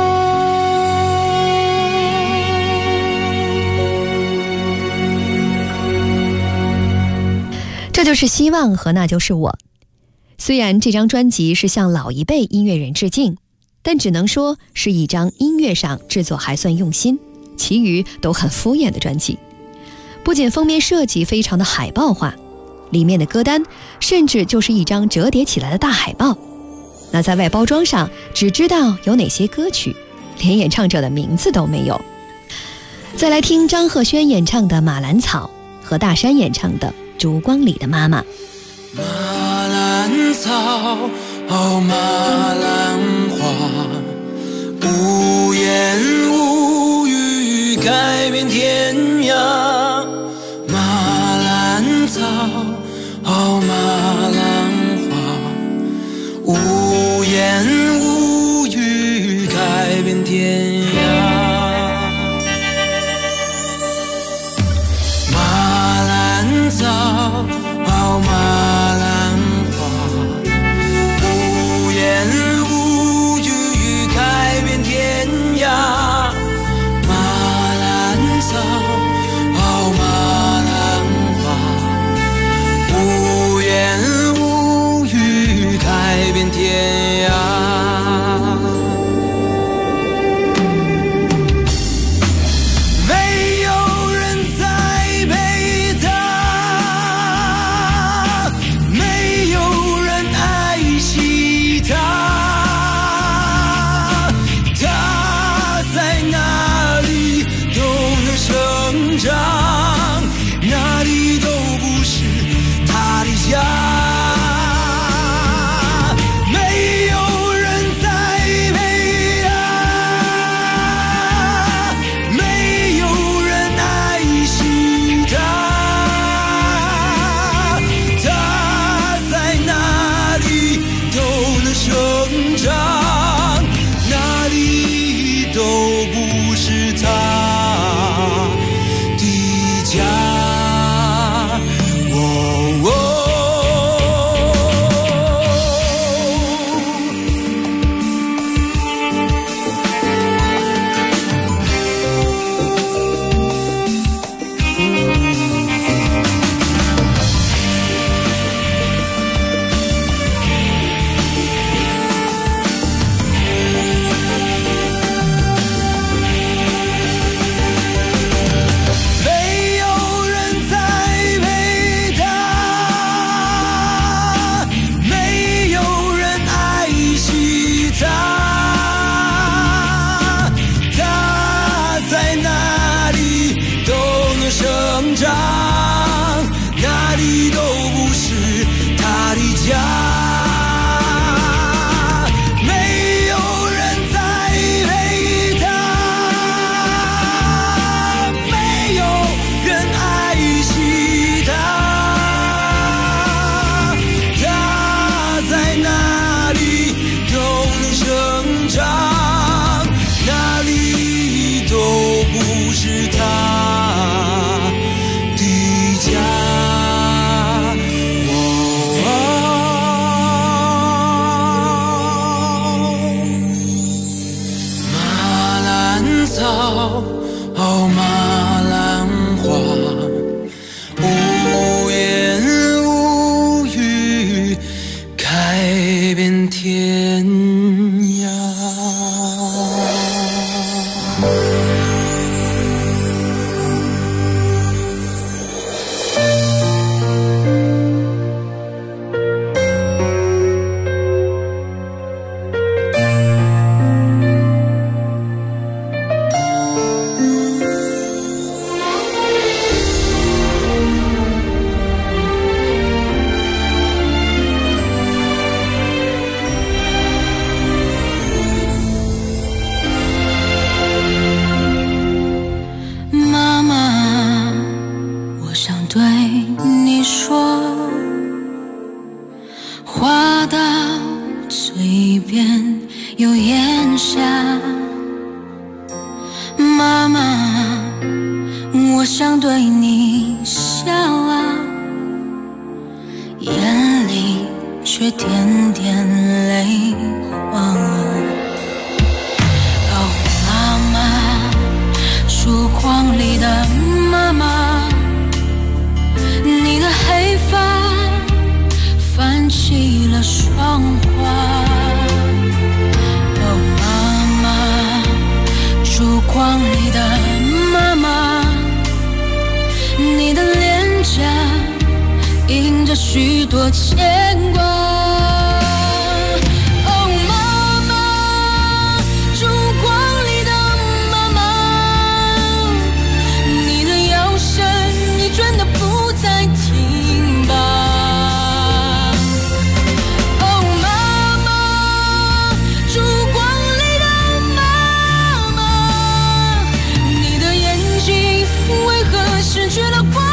这就是希望和那就是我。虽然这张专辑是向老一辈音乐人致敬，但只能说是一张音乐上制作还算用心，其余都很敷衍的专辑。不仅封面设计非常的海报化，里面的歌单甚至就是一张折叠起来的大海报。那在外包装上只知道有哪些歌曲，连演唱者的名字都没有。再来听张赫宣演唱的《马兰草》和大山演唱的《烛光里的妈妈》。 马兰草，哦，马兰花，无言无语改变天涯。马兰草，哦，马兰花，无言无语改变天涯。马兰草，哦，马兰花，无言无语改变天涯。马兰草，哦，马兰花，无言无语改变天涯。没有人栽培它， 说，话到嘴边又咽下。妈妈，我想对你笑啊，眼里却点点泪花。哦，妈妈，烛光里的妈妈，你的黑发泛起了霜花。哦，妈妈，烛光里的妈妈，你的脸颊印着许多牵挂。哦，妈妈，烛光里的妈妈，你的腰身已转得不再挺拔。哦，妈妈，烛光里的妈妈，你的眼睛为何失去了光？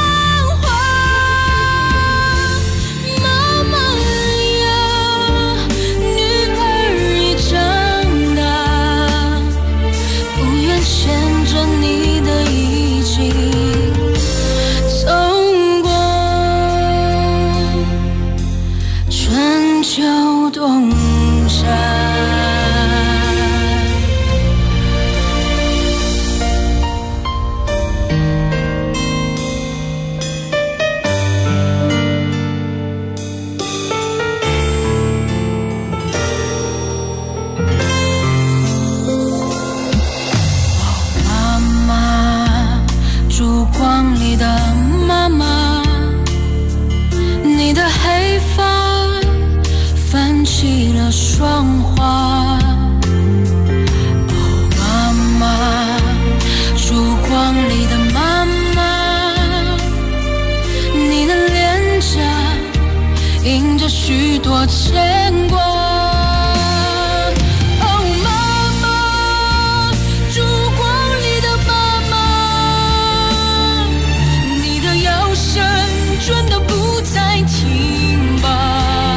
霜花。哦，妈妈，烛光里的妈妈，你的脸颊印着许多牵挂。哦，妈妈，烛光里的妈妈，你的腰身转得不再挺拔。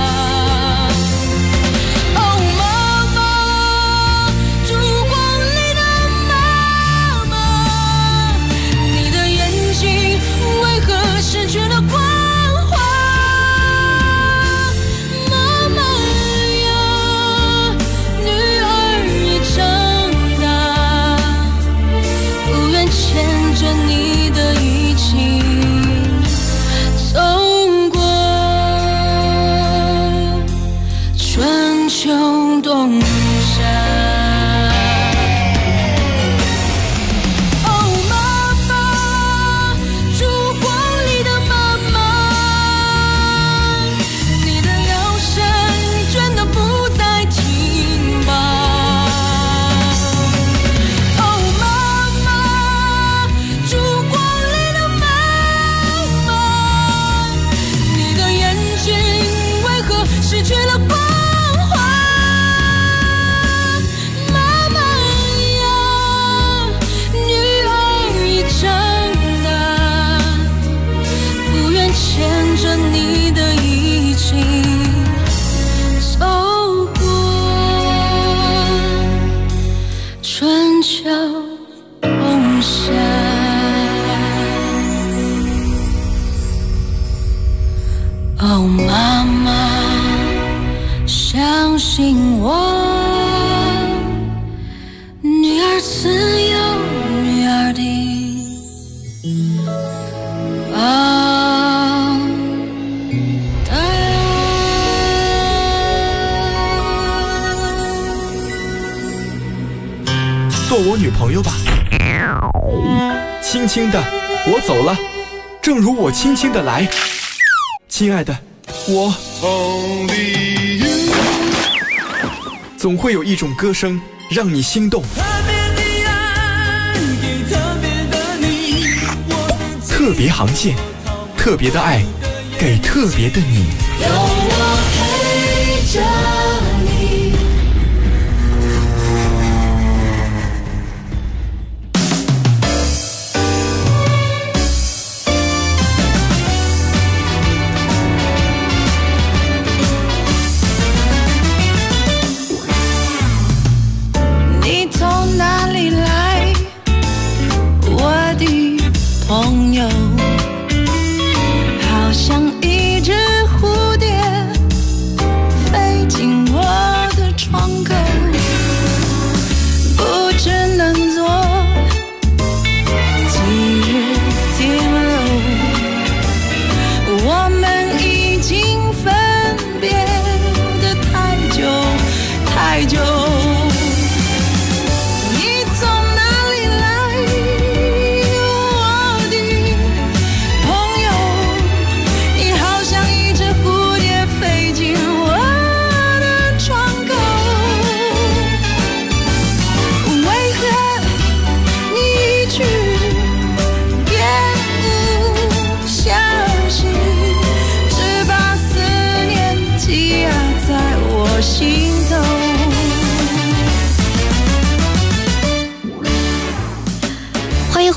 哦，妈妈，相信我，女儿自有女儿的报答。 做我女朋友吧。轻轻的，我走了，正如我轻轻的来。亲爱的，我总会有一种歌声让你心动，特别航线，特别的爱，给特别的你。有我陪着你。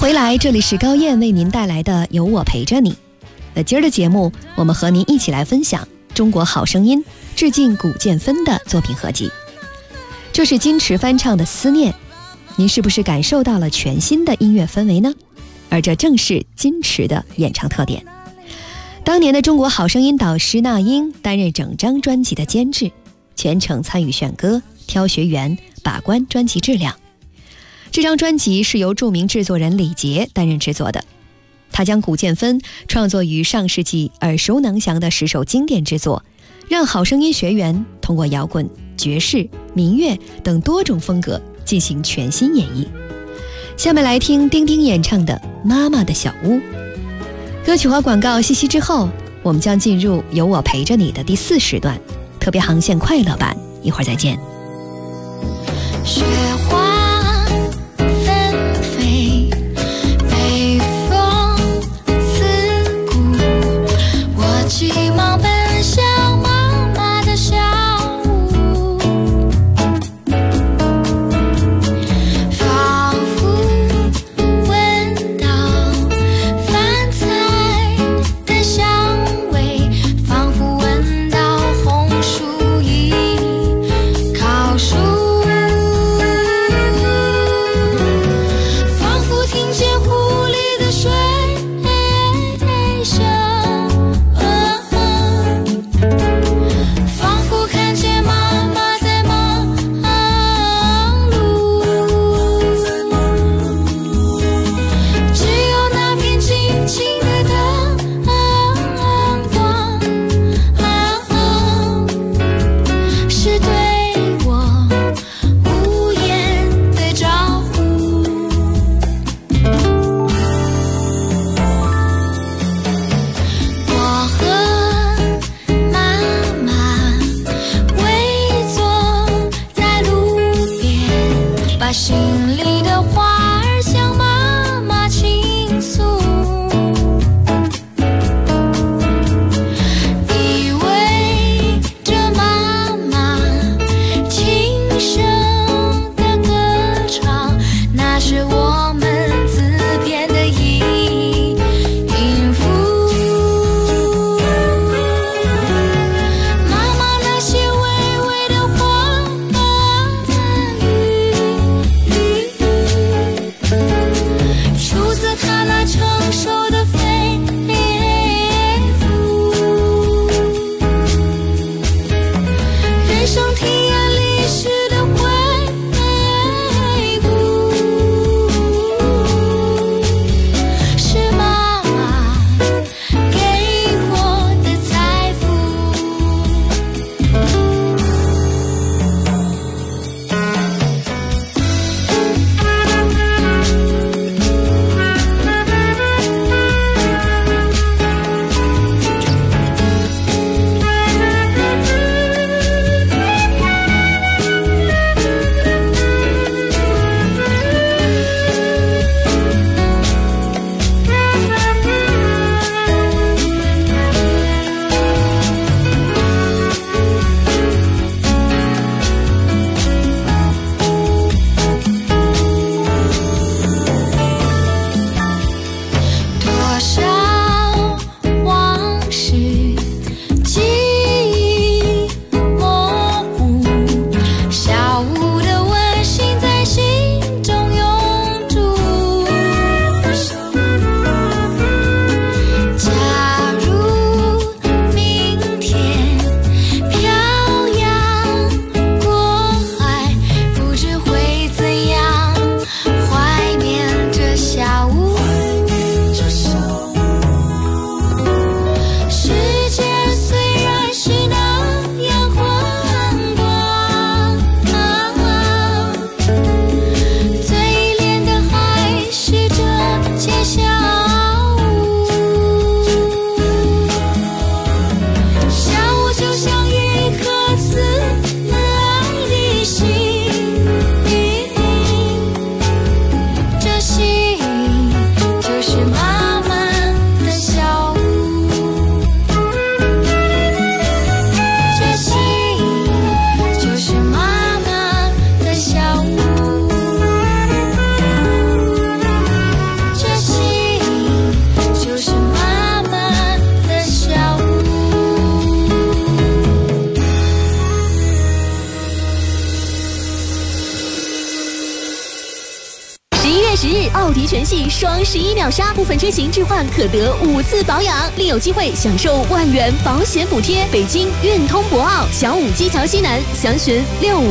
回来，这里是高燕为您带来的有我陪着你。今儿的节目，我们和您一起来分享《中国好声音》致敬古建芬的作品合集。这是金池翻唱的《思念》，您是不是感受到了全新的音乐氛围呢？而这正是金池的演唱特点。当年的中国好声音导师那英担任整张专辑的监制，全程参与选歌、挑学员、把关专辑质量。这张专辑是由著名制作人李杰担任制作的，他将古建芬创作于上世纪耳熟能详的10首经典之作，让好声音学员通过摇滚、爵士、民乐等多种风格进行全新演绎。下面来听丁丁演唱的《妈妈的小屋》。歌曲和广告信息之后，我们将进入有我陪着你的第4时段，特别航线快乐版，一会儿再见。 雪花纷飞，北风刺骨，我急忙奔向妈妈的小屋，仿佛闻到饭菜的香味，仿佛闻到红薯已烤熟。 双11秒杀，部分车型置换可得5次保养，另有机会享受10000元保险补贴。北京运通博奥小武基桥西南，详询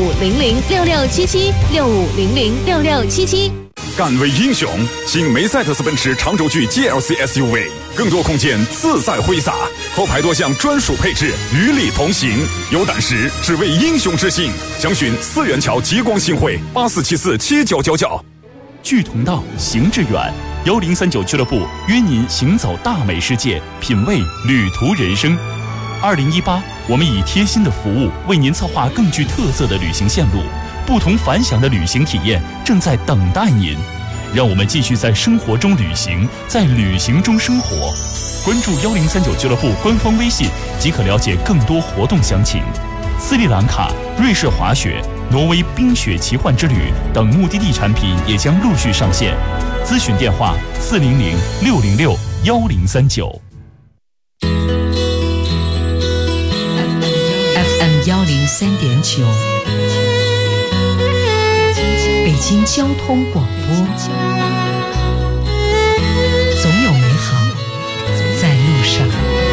6500667765006677。 敢为英雄，新梅赛德斯奔驰长轴距 GLC SUV， 更多空间自在挥洒，后排多项专属配置与你同行。有胆识，只为英雄之心。详询4元桥极光新汇84747999。 志同道，行致远。1039俱乐部约您行走大美世界，品味旅途人生。2018，我们以贴心的服务为您策划更具特色的旅行线路。不同凡响的旅行体验正在等待您，让我们继续在生活中旅行，在旅行中生活。关注1039俱乐部官方微信即可了解更多活动详情。斯里兰卡、瑞士滑雪、挪威冰雪奇幻之旅等目的地产品也将陆续上线。咨询电话400-606-1039。 FM 103.9。北京交通广播，总有美好在路上。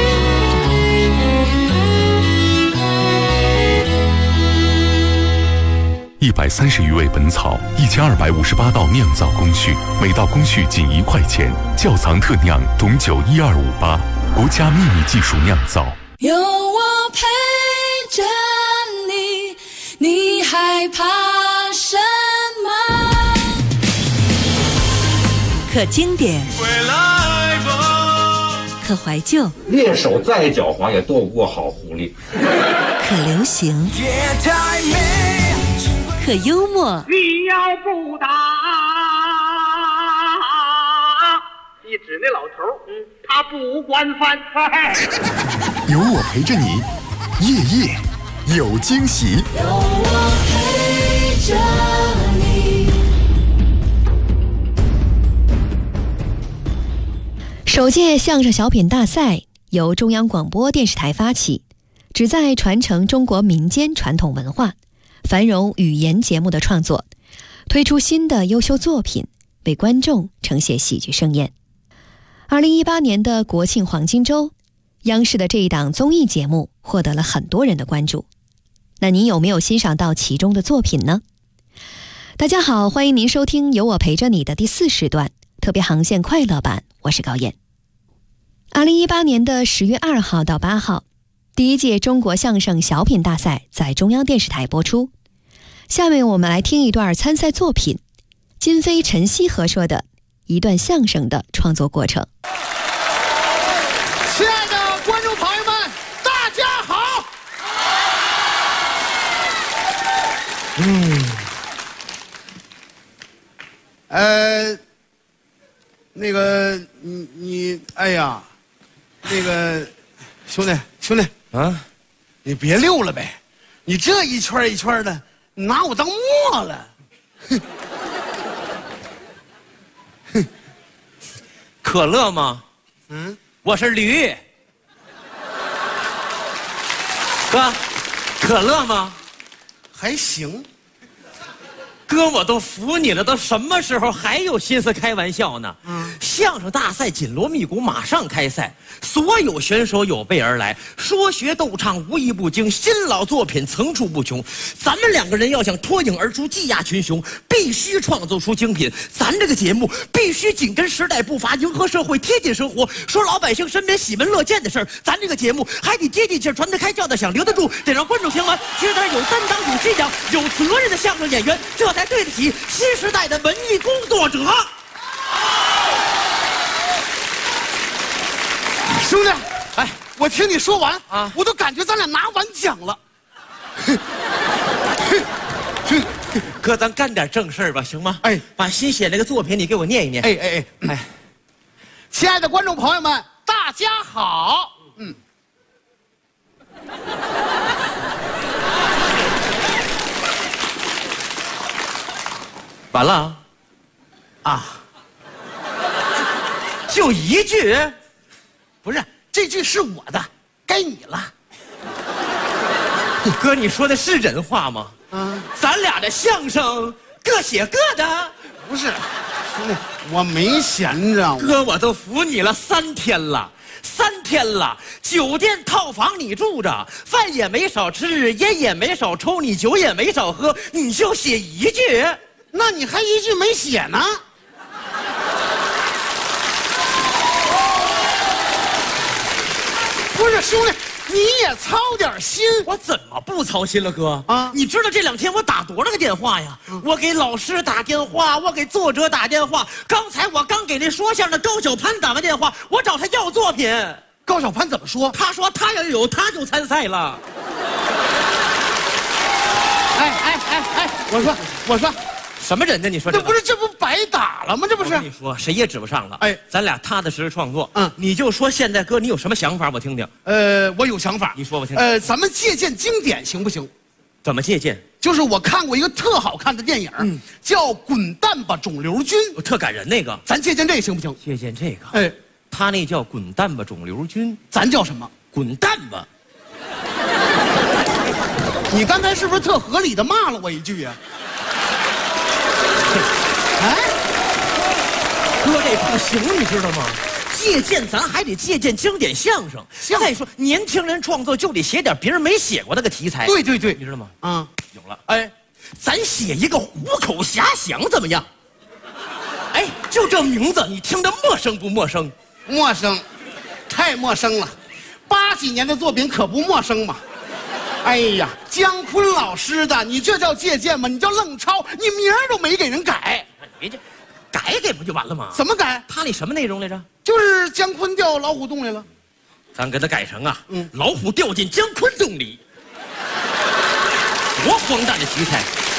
130余味本草，1258道酿造工序，每道工序仅1块钱。窖藏特酿董酒12588，国家秘密技术酿造。 有我陪着你，你害怕什么？ 可经典，可怀旧， 猎手再狡猾也斗不过好狐狸。 可流行，可幽默。 你要不打，一指那老头，他不管饭。 有我陪着你，夜夜有惊喜。 有我陪着你。 首届相声小品大赛由中央广播电视台发起，旨在传承中国民间传统文化，繁荣语言节目的创作，推出新的优秀作品，为观众呈现喜剧盛宴。2018年的国庆黄金周，央视的这一档综艺节目获得了很多人的关注。那您有没有欣赏到其中的作品呢？大家好，欢迎您收听有我陪着你的第4时段特别航线快乐版，我是高燕。2018年的10月2号到8号，第1届中国相声小品大赛在中央电视台播出。下面我们来听一段参赛作品，金飞陈曦合说的一段相声的创作过程。 亲爱的观众朋友们，大家好。那个你哎呀，那个兄弟啊，你别溜了呗，你这一圈一圈的，你拿我当磨了。 可乐吗？我是驴。哥，可乐吗？ 还行。 哥，我都服你了，都什么时候还有心思开玩笑呢？相声大赛紧锣密鼓，马上开赛，所有选手有备而来，说学逗唱无一不精，新老作品层出不穷。咱们2个人要想脱颖而出，技压群雄，必须创作出精品。咱这个节目必须紧跟时代步伐，迎合社会，贴近生活，说老百姓身边喜闻乐见的事儿。咱这个节目还得接地气，传得开，叫得响，留得住，得让观众听完觉得有担当、有质量、有责任的相声演员，这才对得起新时代的文艺工作者。 兄弟，哎，我听你说完啊，我都感觉咱俩拿完奖了。 哥，咱干点正事儿吧，行吗？哎，把新写那个作品你给我念一念。 哎，亲爱的观众朋友们，大家好。 完了啊，就一句。 不是，这句是我的，该你了。 哥，你说的是人话吗？咱俩的相声各写各的。 不是， 兄弟，我没闲着。 哥，我都服你了3天了。3天了，酒店套房你住着，饭也没少吃，烟也没少抽，你酒也没少喝，你就写1句， 那你还1句没写呢？不是兄弟，你也操点心。 我怎么不操心了，哥？啊，你知道这2天我打多少个电话呀？我给老师打电话，我给作者打电话。刚才我刚给那说相声的高晓攀打完电话，我找他要作品。 高晓攀怎么说？ 他说他要有他就参赛了。 我说。 什么人呢？你说这不白打了吗？这不是？ 我跟你说，谁也指不上了。哎，咱俩踏踏实实创作。你就说现在哥，你有什么想法？我听听。 我有想法。 你说我听听。 咱们借鉴经典行不行？ 怎么借鉴？ 就是我看过一个特好看的电影，叫《滚蛋吧肿瘤君》， 特感人那个。 咱借鉴这个行不行？ 借鉴这个。哎，他那叫《滚蛋吧肿瘤君》， 咱叫什么？ 滚蛋吧。 你刚才是不是特合理的骂了我1句啊？哎， 哥，这不行，你知道吗？借鉴咱还得借鉴经典相声。再说年轻人创作就得写点别人没写过那个题材。 对， 你知道吗？有了。哎，咱写一个虎口遐想怎么样？哎，就这名字，你听着陌生不陌生？ 陌生，太陌生了。80几年的作品可不陌生嘛。哎呀，姜昆老师的，你这叫借鉴吗？你叫愣抄，你名儿都没给人改。 别这，改不就完了吗？ 怎么改？ 他那什么内容来着？ 就是姜昆掉老虎洞里了。 咱给他改成啊，老虎掉进姜昆洞里，多荒诞的题材。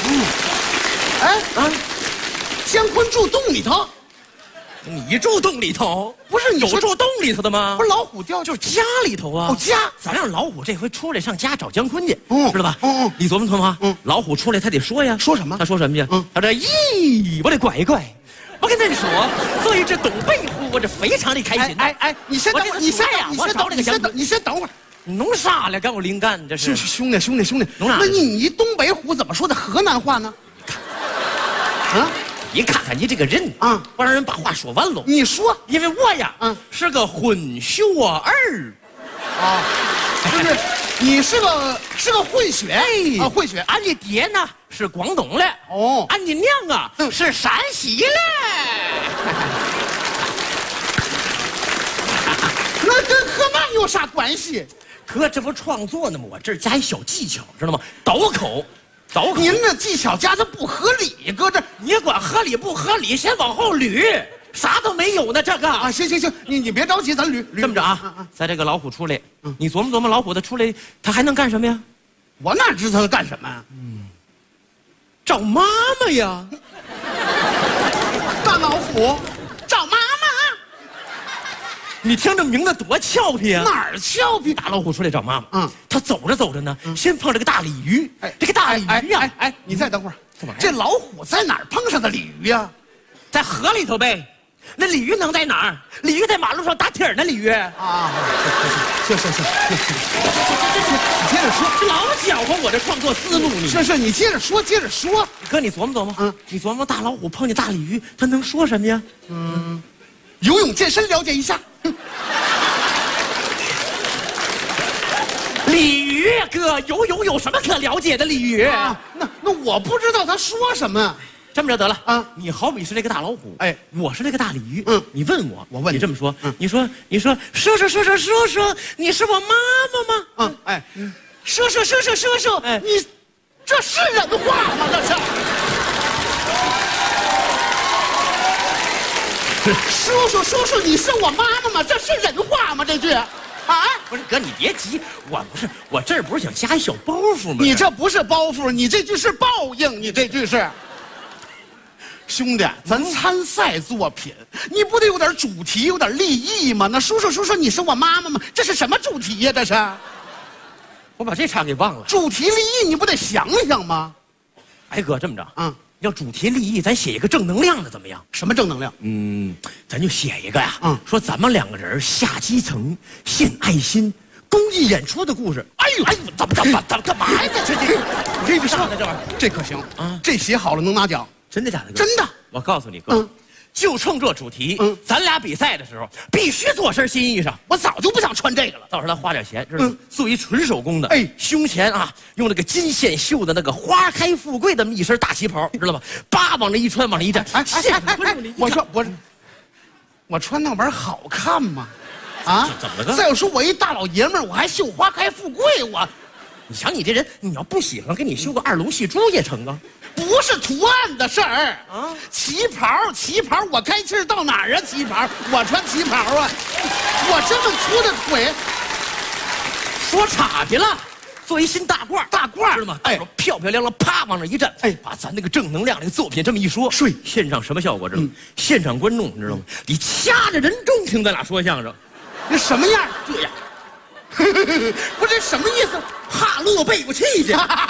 姜昆住洞里头。 你住洞里头？ 不是，你有住洞里头的吗？ 不是老虎掉， 就是家里头啊。 家， 咱让老虎这回出来上家找姜昆去，知道吧？你琢磨。老虎出来他得说呀， 说什么？ 他说什么去？他这咦，我得拐一拐。我跟你说，做一只东北虎，我这非常的开心。 你先等会儿，你先等会儿。 你弄啥了？跟我灵感，这是兄弟， 弄啥？ 那你东北虎怎么说的河南话呢？ 你看看你这个人啊，不让人把话说完喽。 你说， 因为我呀，是个混血儿， 就是你是个混血，混血。 俺的爹呢是广东的，俺的娘啊是山西的。 那跟河南有啥关系？ 哥，这不创作呢吗？我这儿加一小技巧，知道吗？倒口。 您这技巧加的不合理，搁这你管合理不合理？先往后捋，啥都没有呢。这个啊，行，你别着急，咱捋。 这么着啊，在这个老虎出来，你琢磨老虎他出来，他还能干什么呀？ 我哪知道他干什么呀？ 找妈妈呀！ 大老虎找妈妈。 你听这名字多俏皮啊！ 哪儿俏皮？ 大老虎出来找妈妈。他走着呢，先碰这个大鲤鱼。这个大鲤鱼呀， 你再等会儿， 干嘛呀？ 这老虎在哪儿碰上的鲤鱼呀？ 在河里头呗。那鲤鱼能在哪儿？鲤鱼在马路上打铁呢，鲤鱼。 行，你接着说。 这老搅和我这创作思路，你是，你接着说。 哥，你琢磨。你琢磨大老虎碰见大鲤鱼，他能说什么呀？ 游泳健身了解一下。 鲤鱼哥，游泳有什么可了解的？鲤鱼那我不知道他说什么。 这么着得了啊！你好比是那个大老虎，我是那个大鲤鱼。你问我， 我问你这么说，你说，叔，你是我妈妈吗？ 叔，你这是人话吗？这是。叔叔，你是我妈妈吗？这是人话吗？这句， 不是哥，你别急，我这儿不是想加一小包袱吗？ 你这不是包袱，你这句是报应，你这句是。兄弟，咱参赛作品，你不得有点主题，有点立意吗？那叔叔，你是我妈妈吗？这是什么主题呀？这是， 我把这茬给忘了。 主题立意，你不得想想吗？ 哎哥，这么着，要主题立意，咱写一个正能量的怎么样？ 什么正能量？ 咱就写一个呀，说咱们2个人下基层献爱心、公益演出的故事。哎呦，怎么干嘛呀？这我跟你说， 这玩意儿， 这可行啊！这写好了能拿奖。 真的假的？ 真的。 我告诉你哥， 就冲这主题，咱俩比赛的时候必须做身新衣裳。 我早就不想穿这个了。 到时候咱花点钱，知道吗？做一纯手工的，胸前啊用那个金线绣的那个花开富贵的一身大旗袍，知道吗？叭往这一穿，往这一站，现场观众你我穿那玩意儿好看吗？啊？ 怎么了？ 再有说我一大老爷们儿，我还绣花开富贵， 你想你这人，你要不喜欢，给你绣个二龙戏珠也成啊。 不是图案的事儿啊，旗袍，我开气到哪儿啊？旗袍，我穿旗袍啊，我这么粗的腿， 说岔去了。做一新大褂，知道吗？漂漂亮亮，啪往那一站，把咱那个正能量那个作品这么一说，现场什么效果？知道吗？现场观众，你知道吗？你掐着人中听咱俩说相声， 那什么样？ 这样， 不是什么意思？ 怕乐背过气去。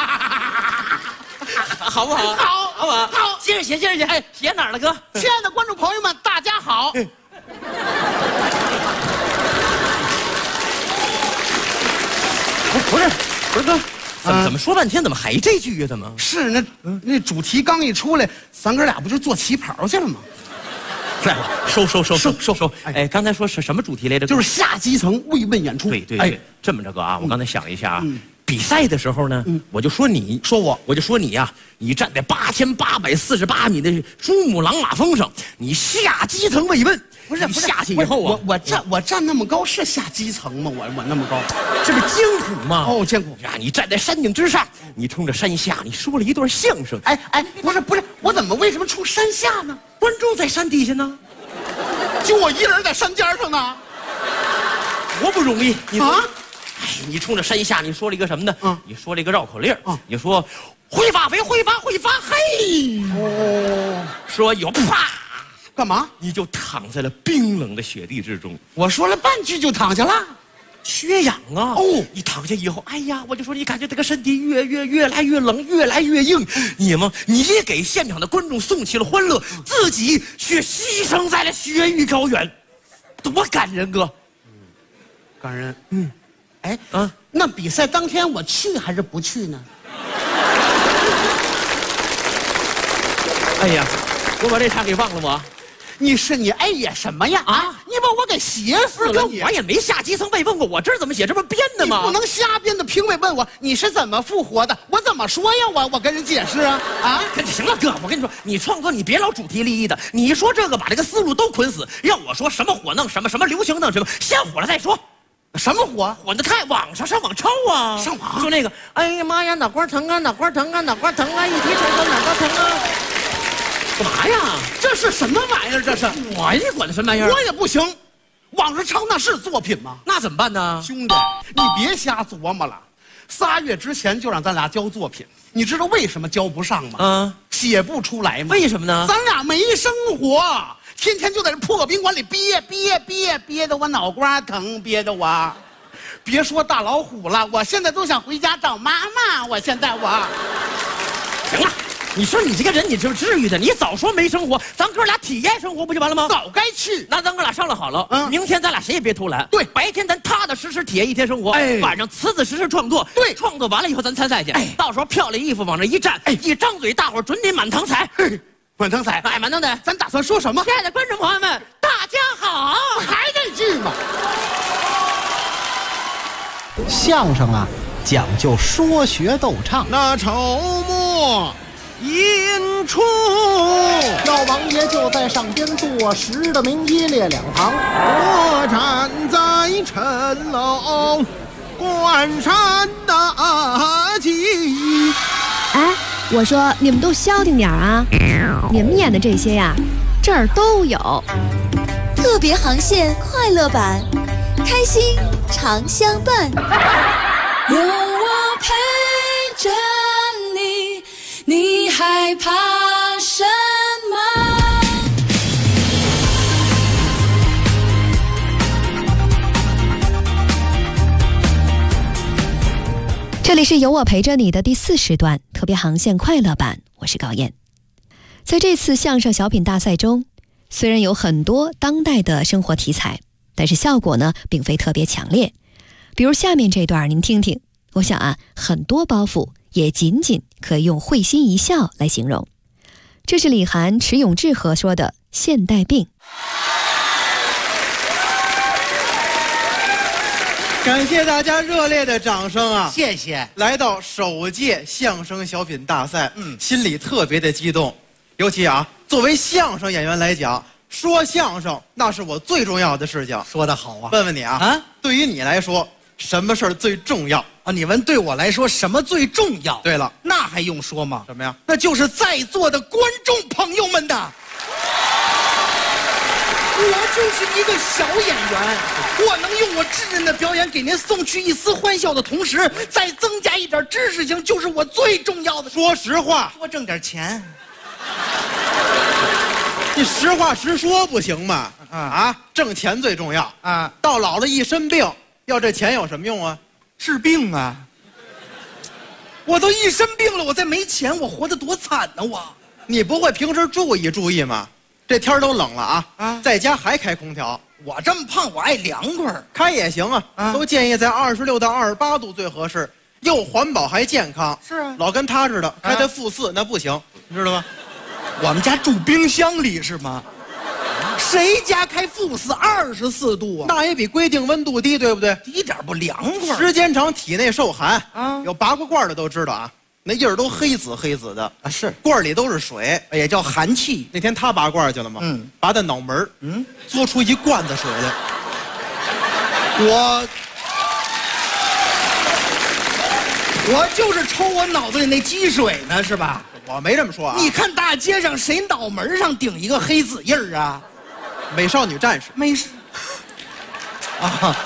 好不好？ 好， 好不好？ 好， 接着写，写哪儿了，哥？ 亲爱的观众朋友们，大家好。 不是哥，怎么说半天，怎么还这句呀？怎么是那主题刚一出来，咱哥俩不就做旗袍去了吗？ 收。哎，刚才说是什么主题来着？ 就是下基层慰问演出。 对，这么着哥啊，我刚才想了一下啊。比赛的时候呢，我就说你，我就说你呀，你站在8848米的珠穆朗玛峰上，你下基层慰问。不是下去以后啊， 我站那么高是下基层吗？我那么高， 这不艰苦吗？ 哦，艰苦呀！你站在山顶之上，你冲着山下，你说了一段相声。 不是，我为什么冲山下呢？ 观众在山底下呢， 就我一人在山尖上呢， 多不容易啊！ 你冲着山下，你说了一个什么呢？你说了一个绕口令你说会发肥，会发黑。 哦， 说有啪。 干嘛？ 你就躺在了冰冷的雪地之中。 我说了半句就躺下了， 缺氧啊！你躺下以后，哎呀，我就说你感觉这个身体越来越冷，越来越硬。你也给现场的观众送去了欢乐，自己却牺牲在了雪域高原，多感人哥！ 感人。那比赛当天我去还是不去呢？ 哎呀，我把这场给忘了我。 你哎呀什么呀啊！你把我给写死了！ 我也没下基层慰问过，我这怎么写？这不编的吗？ 你不能瞎编的。评委问我你是怎么复活的，我怎么说呀？我跟人解释啊！ 行了哥，我跟你说，你创作你别老主题立意的，你一说这个把这个思路都捆死。要我说什么火弄什么流行弄什么，先火了再说。 什么火？ 火的太网上抄啊！ 上网就那个，哎呀妈呀，脑瓜疼啊，一提成个脑瓜疼啊。干嘛呀？ 这是什么玩意儿？这是我也管它什么玩意儿？ 我也不行，网上抄那是作品吗？ 那怎么办呢？ 兄弟，你别瞎琢磨了。3月之前就让咱俩交作品，你知道为什么交不上吗？写不出来吗？ 为什么呢？ 咱俩没生活，天天就在这破宾馆里憋得我脑瓜疼，憋得我。别说大老虎了，我现在都想回家找妈妈。行了。 你说你这个人，你这至于的？你早说没生活，咱哥俩体验生活不就完了吗？ 早该去。 那咱哥俩商量好了，明天咱俩谁也别偷懒。 对， 白天咱踏踏实实体验一天生活，晚上踏踏实实创作。 对， 创作完了以后咱参赛去。到时候漂亮衣服往这一站，一张嘴，大伙准得满堂彩。 满堂彩， 满堂彩。 咱打算说什么？ 亲爱的观众朋友们，大家好！ 还这句吗？ 相声啊，讲究说学逗唱。 那筹末引出， 老王爷就在上边坐实的名一列两旁， 我站在城楼观山大吉。 我说你们都消停点啊！你们演的这些呀，这儿都有。 特别航线快乐版，开心常相伴。 有我陪着你，你害怕什么？ 这里是有我陪着你的第4时段特别航线快乐版，我是高燕。在这次相声小品大赛中，虽然有很多当代的生活题材，但是效果呢并非特别强烈。比如下面这段您听听，我想啊，很多包袱也仅仅可以用会心一笑来形容。这是李涵、迟永志合说的现代病。 感谢大家热烈的掌声啊！ 谢谢。 来到首届相声小品大赛，心里特别的激动。尤其啊，作为相声演员来讲，说相声那是我最重要的事情。 说得好啊！ 问问你啊，对于你来说，什么事儿最重要啊？你问对我来说什么最重要？ 对了， 那还用说吗？ 什么呀？ 那就是在座的观众朋友们的。我就是一个小演员，我能用我稚嫩的表演给您送去一丝欢笑的同时，再增加一点知识性，就是我最重要的。 说实话， 多挣点钱。 你实话实说不行吗？挣钱最重要啊！到老了一身病，要这钱有什么用啊？ 治病啊！我都一身病了，我再没钱，我活得多惨呢！ 你不会平时注意吗？这天都冷了啊，在家还开空调。 我这么胖，我爱凉快， 开也行啊，都建议在26到28度最合适，又环保还健康。 是啊， 老跟他似的，开在负4那不行，你知道吗？ 我们家住冰箱里是吗？谁家开负4 24度啊？ 那也比规定温度低，对不对？ 一点不凉快， 时间长体内受寒啊。有拔过罐的都知道啊。那印儿都黑紫的啊，是罐里都是水， 也叫寒气。 那天他拔罐去了吗？拔到脑门嘬出一罐子水来。 我就是抽我脑子里那积水呢，是吧？ 我没这么说啊。 你看大街上谁脑门上顶一个黑紫印儿啊？ 美少女战士。 没事。啊。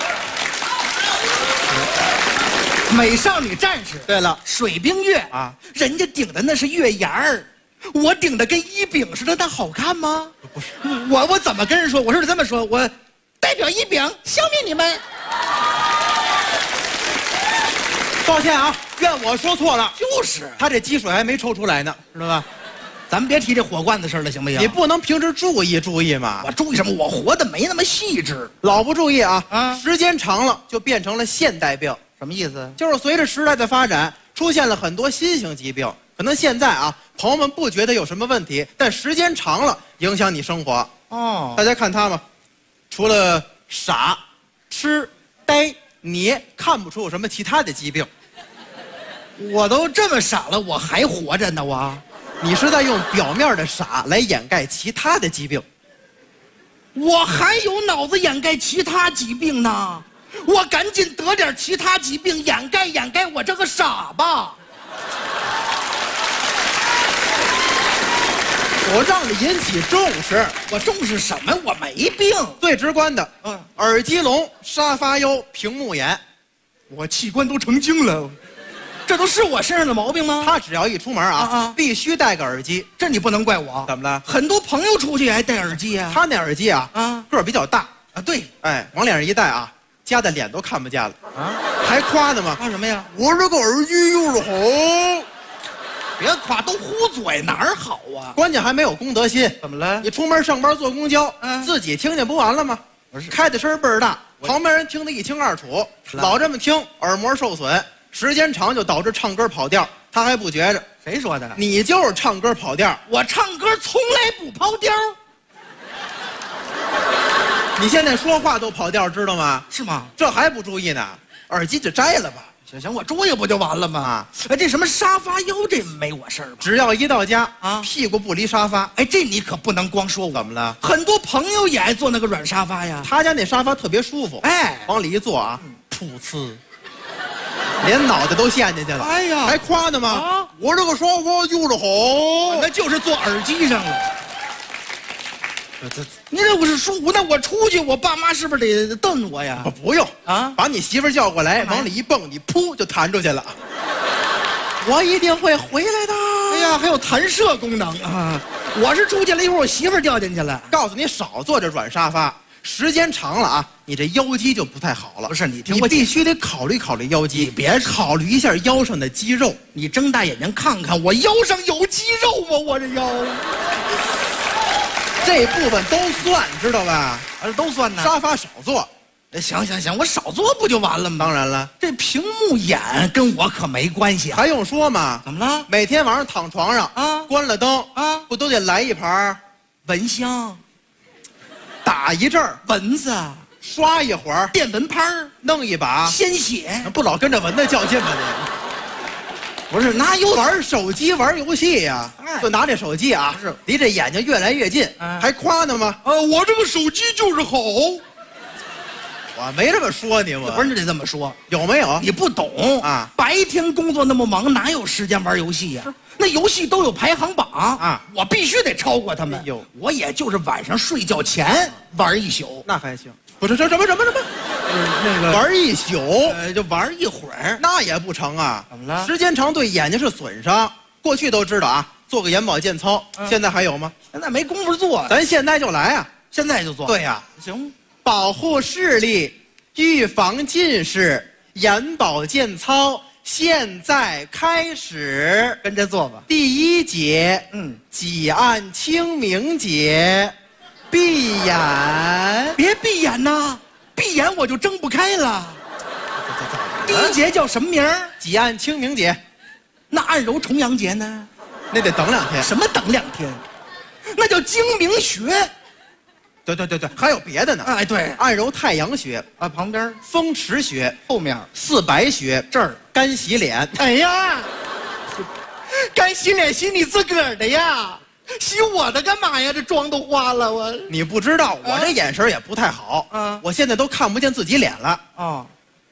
美少女战士， 对了， 水冰月啊， 人家顶的那是月牙儿，我顶的跟一饼似的，那好看吗？ 不是， 我怎么跟人说？我是这么说，我代表一饼消灭你们。 抱歉啊，怨我说错了。 就是他这积水还没抽出来呢，知道吧？ 咱们别提这火罐子事了，行不行？ 你不能平时注意嘛。 我注意什么？我活得没那么细致， 老不注意啊，时间长了就变成了现代病。 什么意思？ 就是随着时代的发展，出现了很多新型疾病。可能现在啊，朋友们不觉得有什么问题，但时间长了影响你生活。 哦， 大家看他们，除了傻、痴、呆、黏，看不出有什么其他的疾病。 我都这么傻了，我还活着呢， 你是在用表面的傻来掩盖其他的疾病。 我还有脑子掩盖其他疾病呢。我赶紧得点其他疾病掩盖我这个傻吧。 我让你引起重视， 我重视什么？我没病。 最直观的，耳机聋、沙发腰、屏幕炎， 我器官都成精了，这都是我身上的毛病吗？ 他只要一出门必须戴个耳机， 这你不能怪我。 怎么了？ 很多朋友出去也爱戴耳机啊。 他那耳机个儿比较大啊，对， 哎，往脸上一戴夹的脸都看不见了啊！还夸呢吗？ 夸什么呀？ 我这个耳机用的好， 别夸，都糊嘴，哪儿好啊？ 关键还没有公德心。 怎么了？ 你出门上班坐公交，自己听见不完了吗？开的声倍儿大，旁边人听得一清二楚，老这么听，耳膜受损，时间长就导致唱歌跑调。他还不觉着？ 谁说的？ 你就是唱歌跑调。 我唱歌从来不跑调。 你现在说话都跑调，知道吗？ 是吗？ 这还不注意呢？耳机就摘了吧。 行，我注意不就完了吗？这什么沙发腰，这没我事儿吧？ 只要一到家屁股不离沙发。 哎，这你可不能光说我。 怎么了？ 很多朋友也爱坐那个软沙发呀。 他家那沙发特别舒服， 哎， 往里一坐噗呲，连脑袋都陷进去了。 哎呀， 还夸呢吗？我这个沙发用的好， 那就是坐耳机上了。你这不是说那我出去，我爸妈是不是得瞪我呀？ 不用把你媳妇叫过来，往里一蹦，你噗就弹出去了。我一定会回来的。 哎呀，还有弹射功能啊！我是出去了一会儿，我媳妇掉进去了。 告诉你，少坐这软沙发，时间长了你这腰肌就不太好了。 不是你听我，必须得考虑考虑腰肌。 你别考虑一下腰上的肌肉。 你睁大眼睛看看，我腰上有肌肉吗？我这腰。 这部分都算，知道吧？ 都算呢。 沙发少坐， 行，我少坐不就完了吗？ 当然了， 这屏幕眼跟我可没关系， 还用说吗？ 怎么了？ 每天晚上躺床上关了灯不都得来一盘蚊香， 打一阵儿， 蚊子， 刷一会儿， 电蚊拍儿， 弄一把， 鲜血， 不老跟着蚊子较劲吗你？不是，哪有玩手机玩游戏呀？就拿这手机啊，是离这眼睛越来越近，还夸呢吗？ 我这个手机就是好。 我没这么说你吗？ 不是你得这么说， 有没有？ 你不懂啊！白天工作那么忙，哪有时间玩游戏呀？那游戏都有排行榜啊，我必须得超过他们。我也就是晚上睡觉前玩一宿， 那还行。不是什么？那个玩一宿， 就玩一会儿， 那也不成啊！ 怎么了？ 时间长对眼睛是损伤。过去都知道啊，做个眼保健操，现在还有吗？ 现在没工夫做， 咱现在就来啊！ 现在就做。 对呀， 行。 保护视力，预防近视，眼保健操现在开始， 跟着做吧。 第1节，挤按清明节，闭眼， 别闭眼呐，闭眼我就睁不开了。第1节叫什么名儿？ 挤按清明节。 那按揉重阳节呢？ 那得等2天。 什么等2天？那叫睛明穴。 对，还有别的呢。 哎，对， 按揉太阳穴啊，旁边风池穴， 后面四白穴， 这儿干洗脸。 哎呀，干洗脸洗你自个儿的呀，洗我的干嘛呀？这妆都花了我。 你不知道，我这眼神也不太好。我现在都看不见自己脸了。 哦。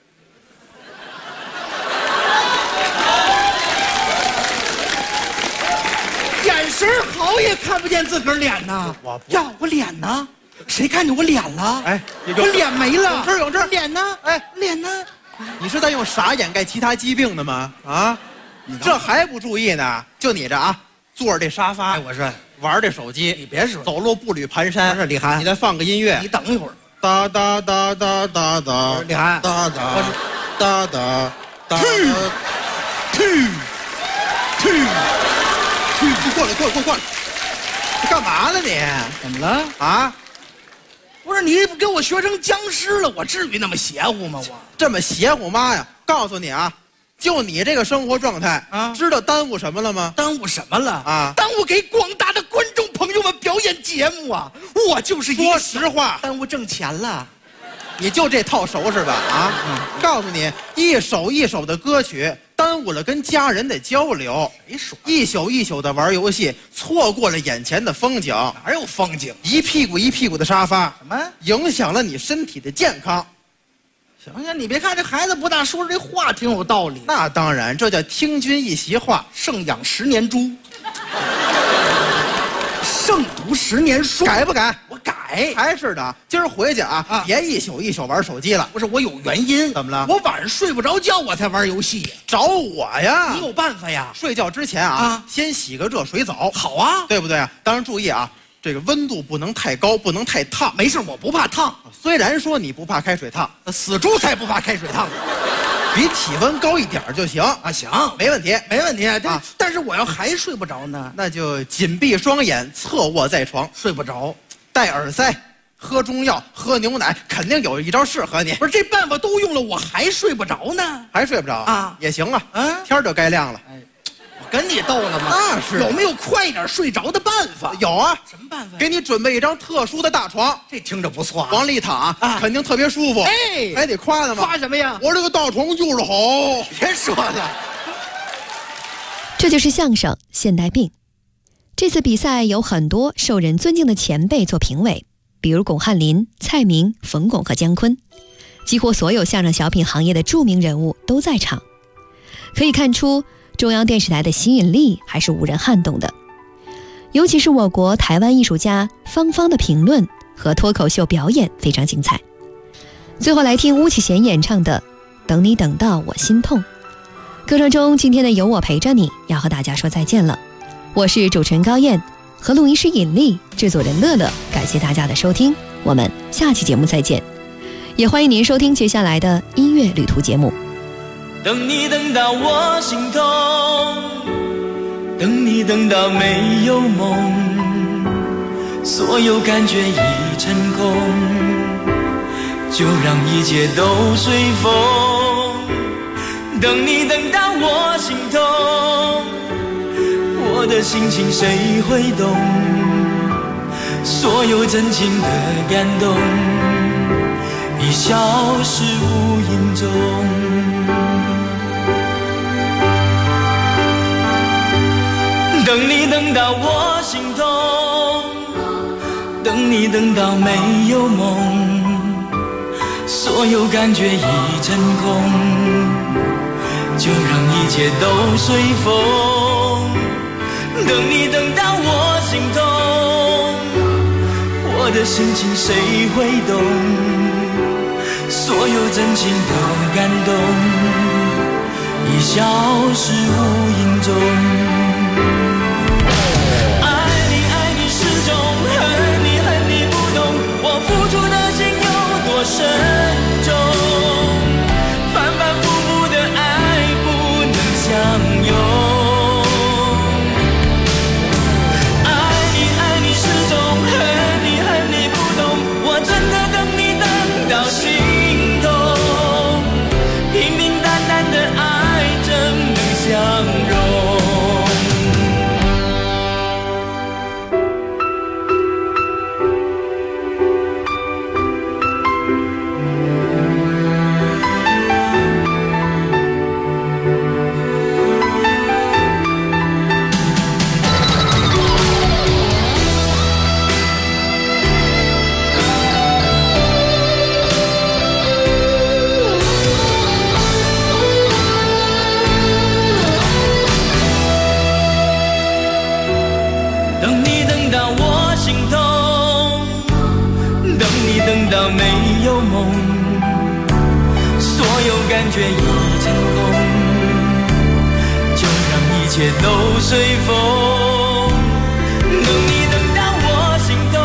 眼神好也看不见自个儿脸呐！呀，我脸呢？谁看见我脸了？ 哎， 我脸没了。 永志， 脸呢？ 哎， 脸呢？ 你是在用傻掩盖其他疾病的吗？啊，这还不注意呢？就你这啊，坐着这沙发， 我说玩这手机， 你别说， 走路步履蹒跚。 不是李涵， 你再放个音乐， 你等一会儿。 哒哒哒哒哒哒， 李涵， 哒哒哒哒哒，过来！你干嘛呢你？ 怎么了啊？ 不是你给我学成僵尸了，我至于那么邪乎吗？我这么邪乎妈呀！告诉你啊，就你这个生活状态啊，知道耽误什么了吗？ 耽误什么了啊？ 耽误给广大的观众朋友们表演节目啊！我就是说实话， 耽误挣钱了。 你就这套熟是吧？啊，告诉你，一首一首的歌曲，耽误了跟家人的交流。 谁说？ 一宿一宿的玩游戏，错过了眼前的风景。 哪有风景？ 一屁股的沙发， 什么影响了你身体的健康？ 行，你别看这孩子不大，说这话挺有道理。 那当然，这叫听君一席话， 胜养10年猪，胜读10年书。 改不改？ 我改。 还是的，今儿回去啊，别一宿一宿玩手机了。 不是，我有原因。 怎么了？ 我晚上睡不着觉，我才玩游戏。 找我呀！ 你有办法呀？ 睡觉之前啊，先洗个热水澡。 好啊， 对不对啊？当然注意啊，这个温度不能太高，不能太烫。 没事，我不怕烫。 虽然说你不怕开水烫， 死猪才不怕开水烫。 比体温高一点就行啊，行， 没问题， 没问题啊。但是我要还睡不着呢， 那就紧闭双眼，侧卧在床， 睡不着， 戴耳塞，喝中药，喝牛奶，肯定有一招适合你。 不是，这办法都用了，我还睡不着呢， 还睡不着啊？ 也行啊，天就该亮了。 哎，我跟你斗了吗？ 那是。 有没有快一点睡着的办法？ 有啊。 什么办法？ 给你准备一张特殊的大床， 这听着不错啊， 往里躺啊，肯定特别舒服。 哎， 还得夸呢吗？ 夸什么呀？ 我这个大床就是好。 别说了。 这就是相声现代病。这次比赛有很多受人尊敬的前辈做评委，比如巩汉林、蔡明、冯巩和姜昆，几乎所有相声小品行业的著名人物都在场。可以看出，中央电视台的吸引力还是无人撼动的。尤其是我国台湾艺术家方方的评论和脱口秀表演非常精彩。最后来听巫启贤演唱的《等你等到我心痛》。歌声中，今天的有我陪着你要和大家说再见了。我是主持人高燕，和录音师尹丽，制作人乐乐，感谢大家的收听，我们下期节目再见。也欢迎您收听接下来的音乐旅途节目。 等你等到我心痛，等你等到没有梦，所有感觉已成空，就让一切都随风。等你等到我心痛，我的心情谁会懂？ 所有真情的感动已消失无影踪。等你等到我心痛，等你等到没有梦，所有感觉已成空，就让一切都随风。等你等到我心痛，我的心情谁会懂？所有真情的感动已消失无影踪。爱你爱你始终，恨你恨你不懂，我付出的心有多深重，反反复复的爱不能相拥。感觉已成功，就让一切都随风。等你等到我心动，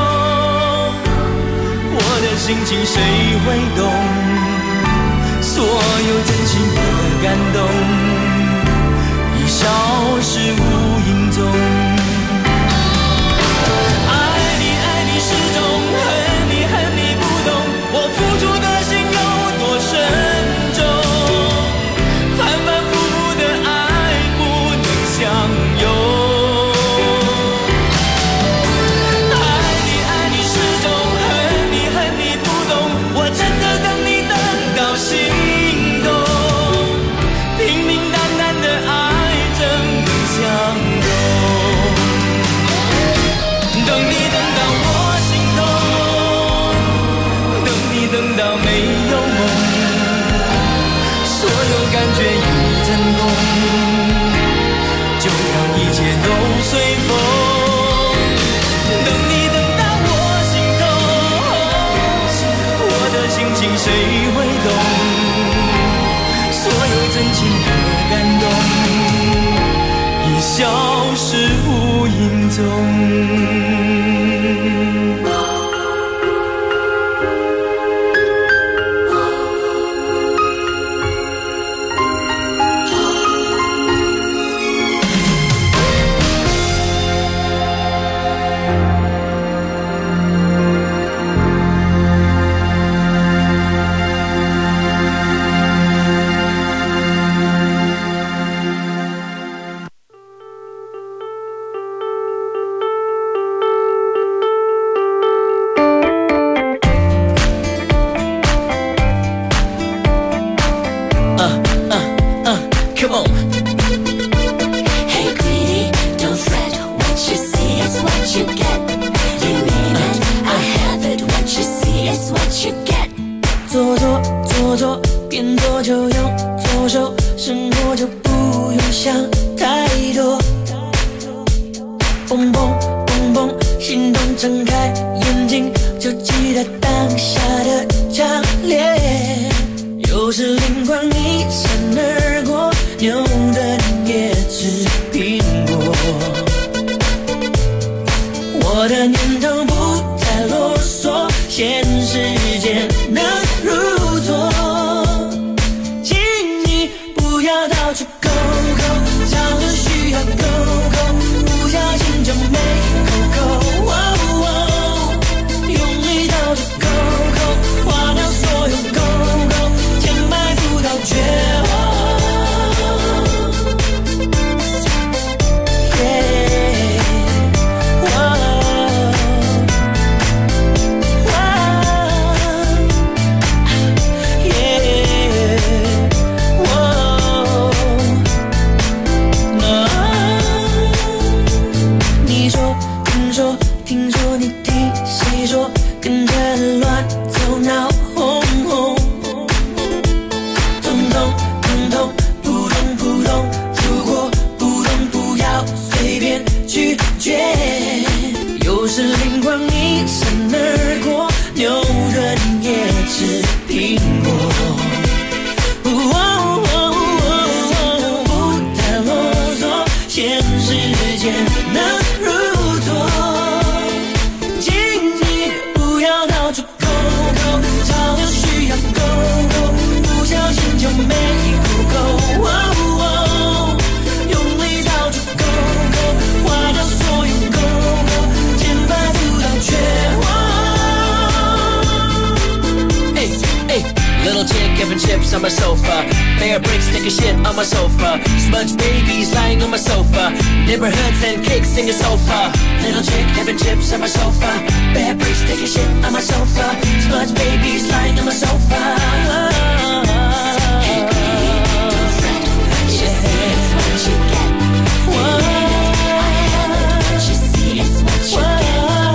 我的心情谁会懂？所有真情的感动已消失无影踪。爱你爱你始终，恨你恨你不懂，我付出的心有多深。谁会懂？所有真情的感动已消失无影踪。现实间能如昨，今 Bear bricks, take a shit on my sofa. Smudge babies lying on my sofa. Neighborhoods and cakes in your sofa. Little chick having chips on my sofa. Bear bricks, take a shit on my sofa. Smudge babies lying on my sofa. Hey, girl, friend, what you see is what you get. What you see is what you get.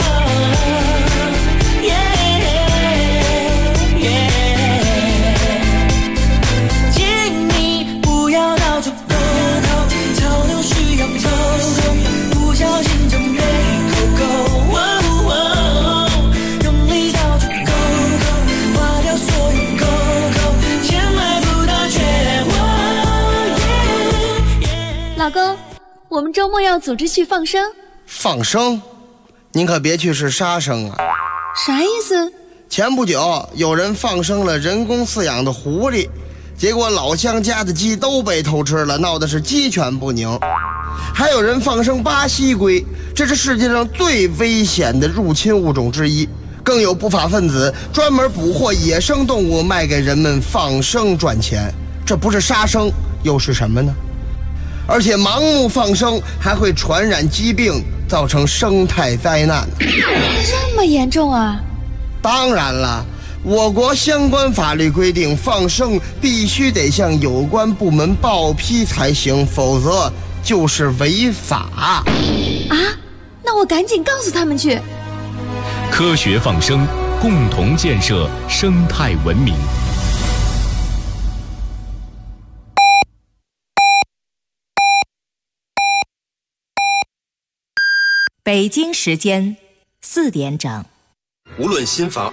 老公，我们周末要组织去放生。 放生？您可别去是杀生啊！ 啥意思？ 前不久有人放生了人工饲养的狐狸，结果老乡家的鸡都被偷吃了，闹得是鸡犬不宁。还有人放生巴西龟，这是世界上最危险的入侵物种之一。更有不法分子专门捕获野生动物卖给人们放生赚钱，这不是杀生又是什么呢？而且盲目放生还会传染疾病，造成生态灾难。 这么严重啊？ 当然了，我国相关法律规定，放生必须得向有关部门报批才行，否则就是违法。 啊？那我赶紧告诉他们去。 科学放生，共同建设生态文明。 北京时间4点整。 无论新房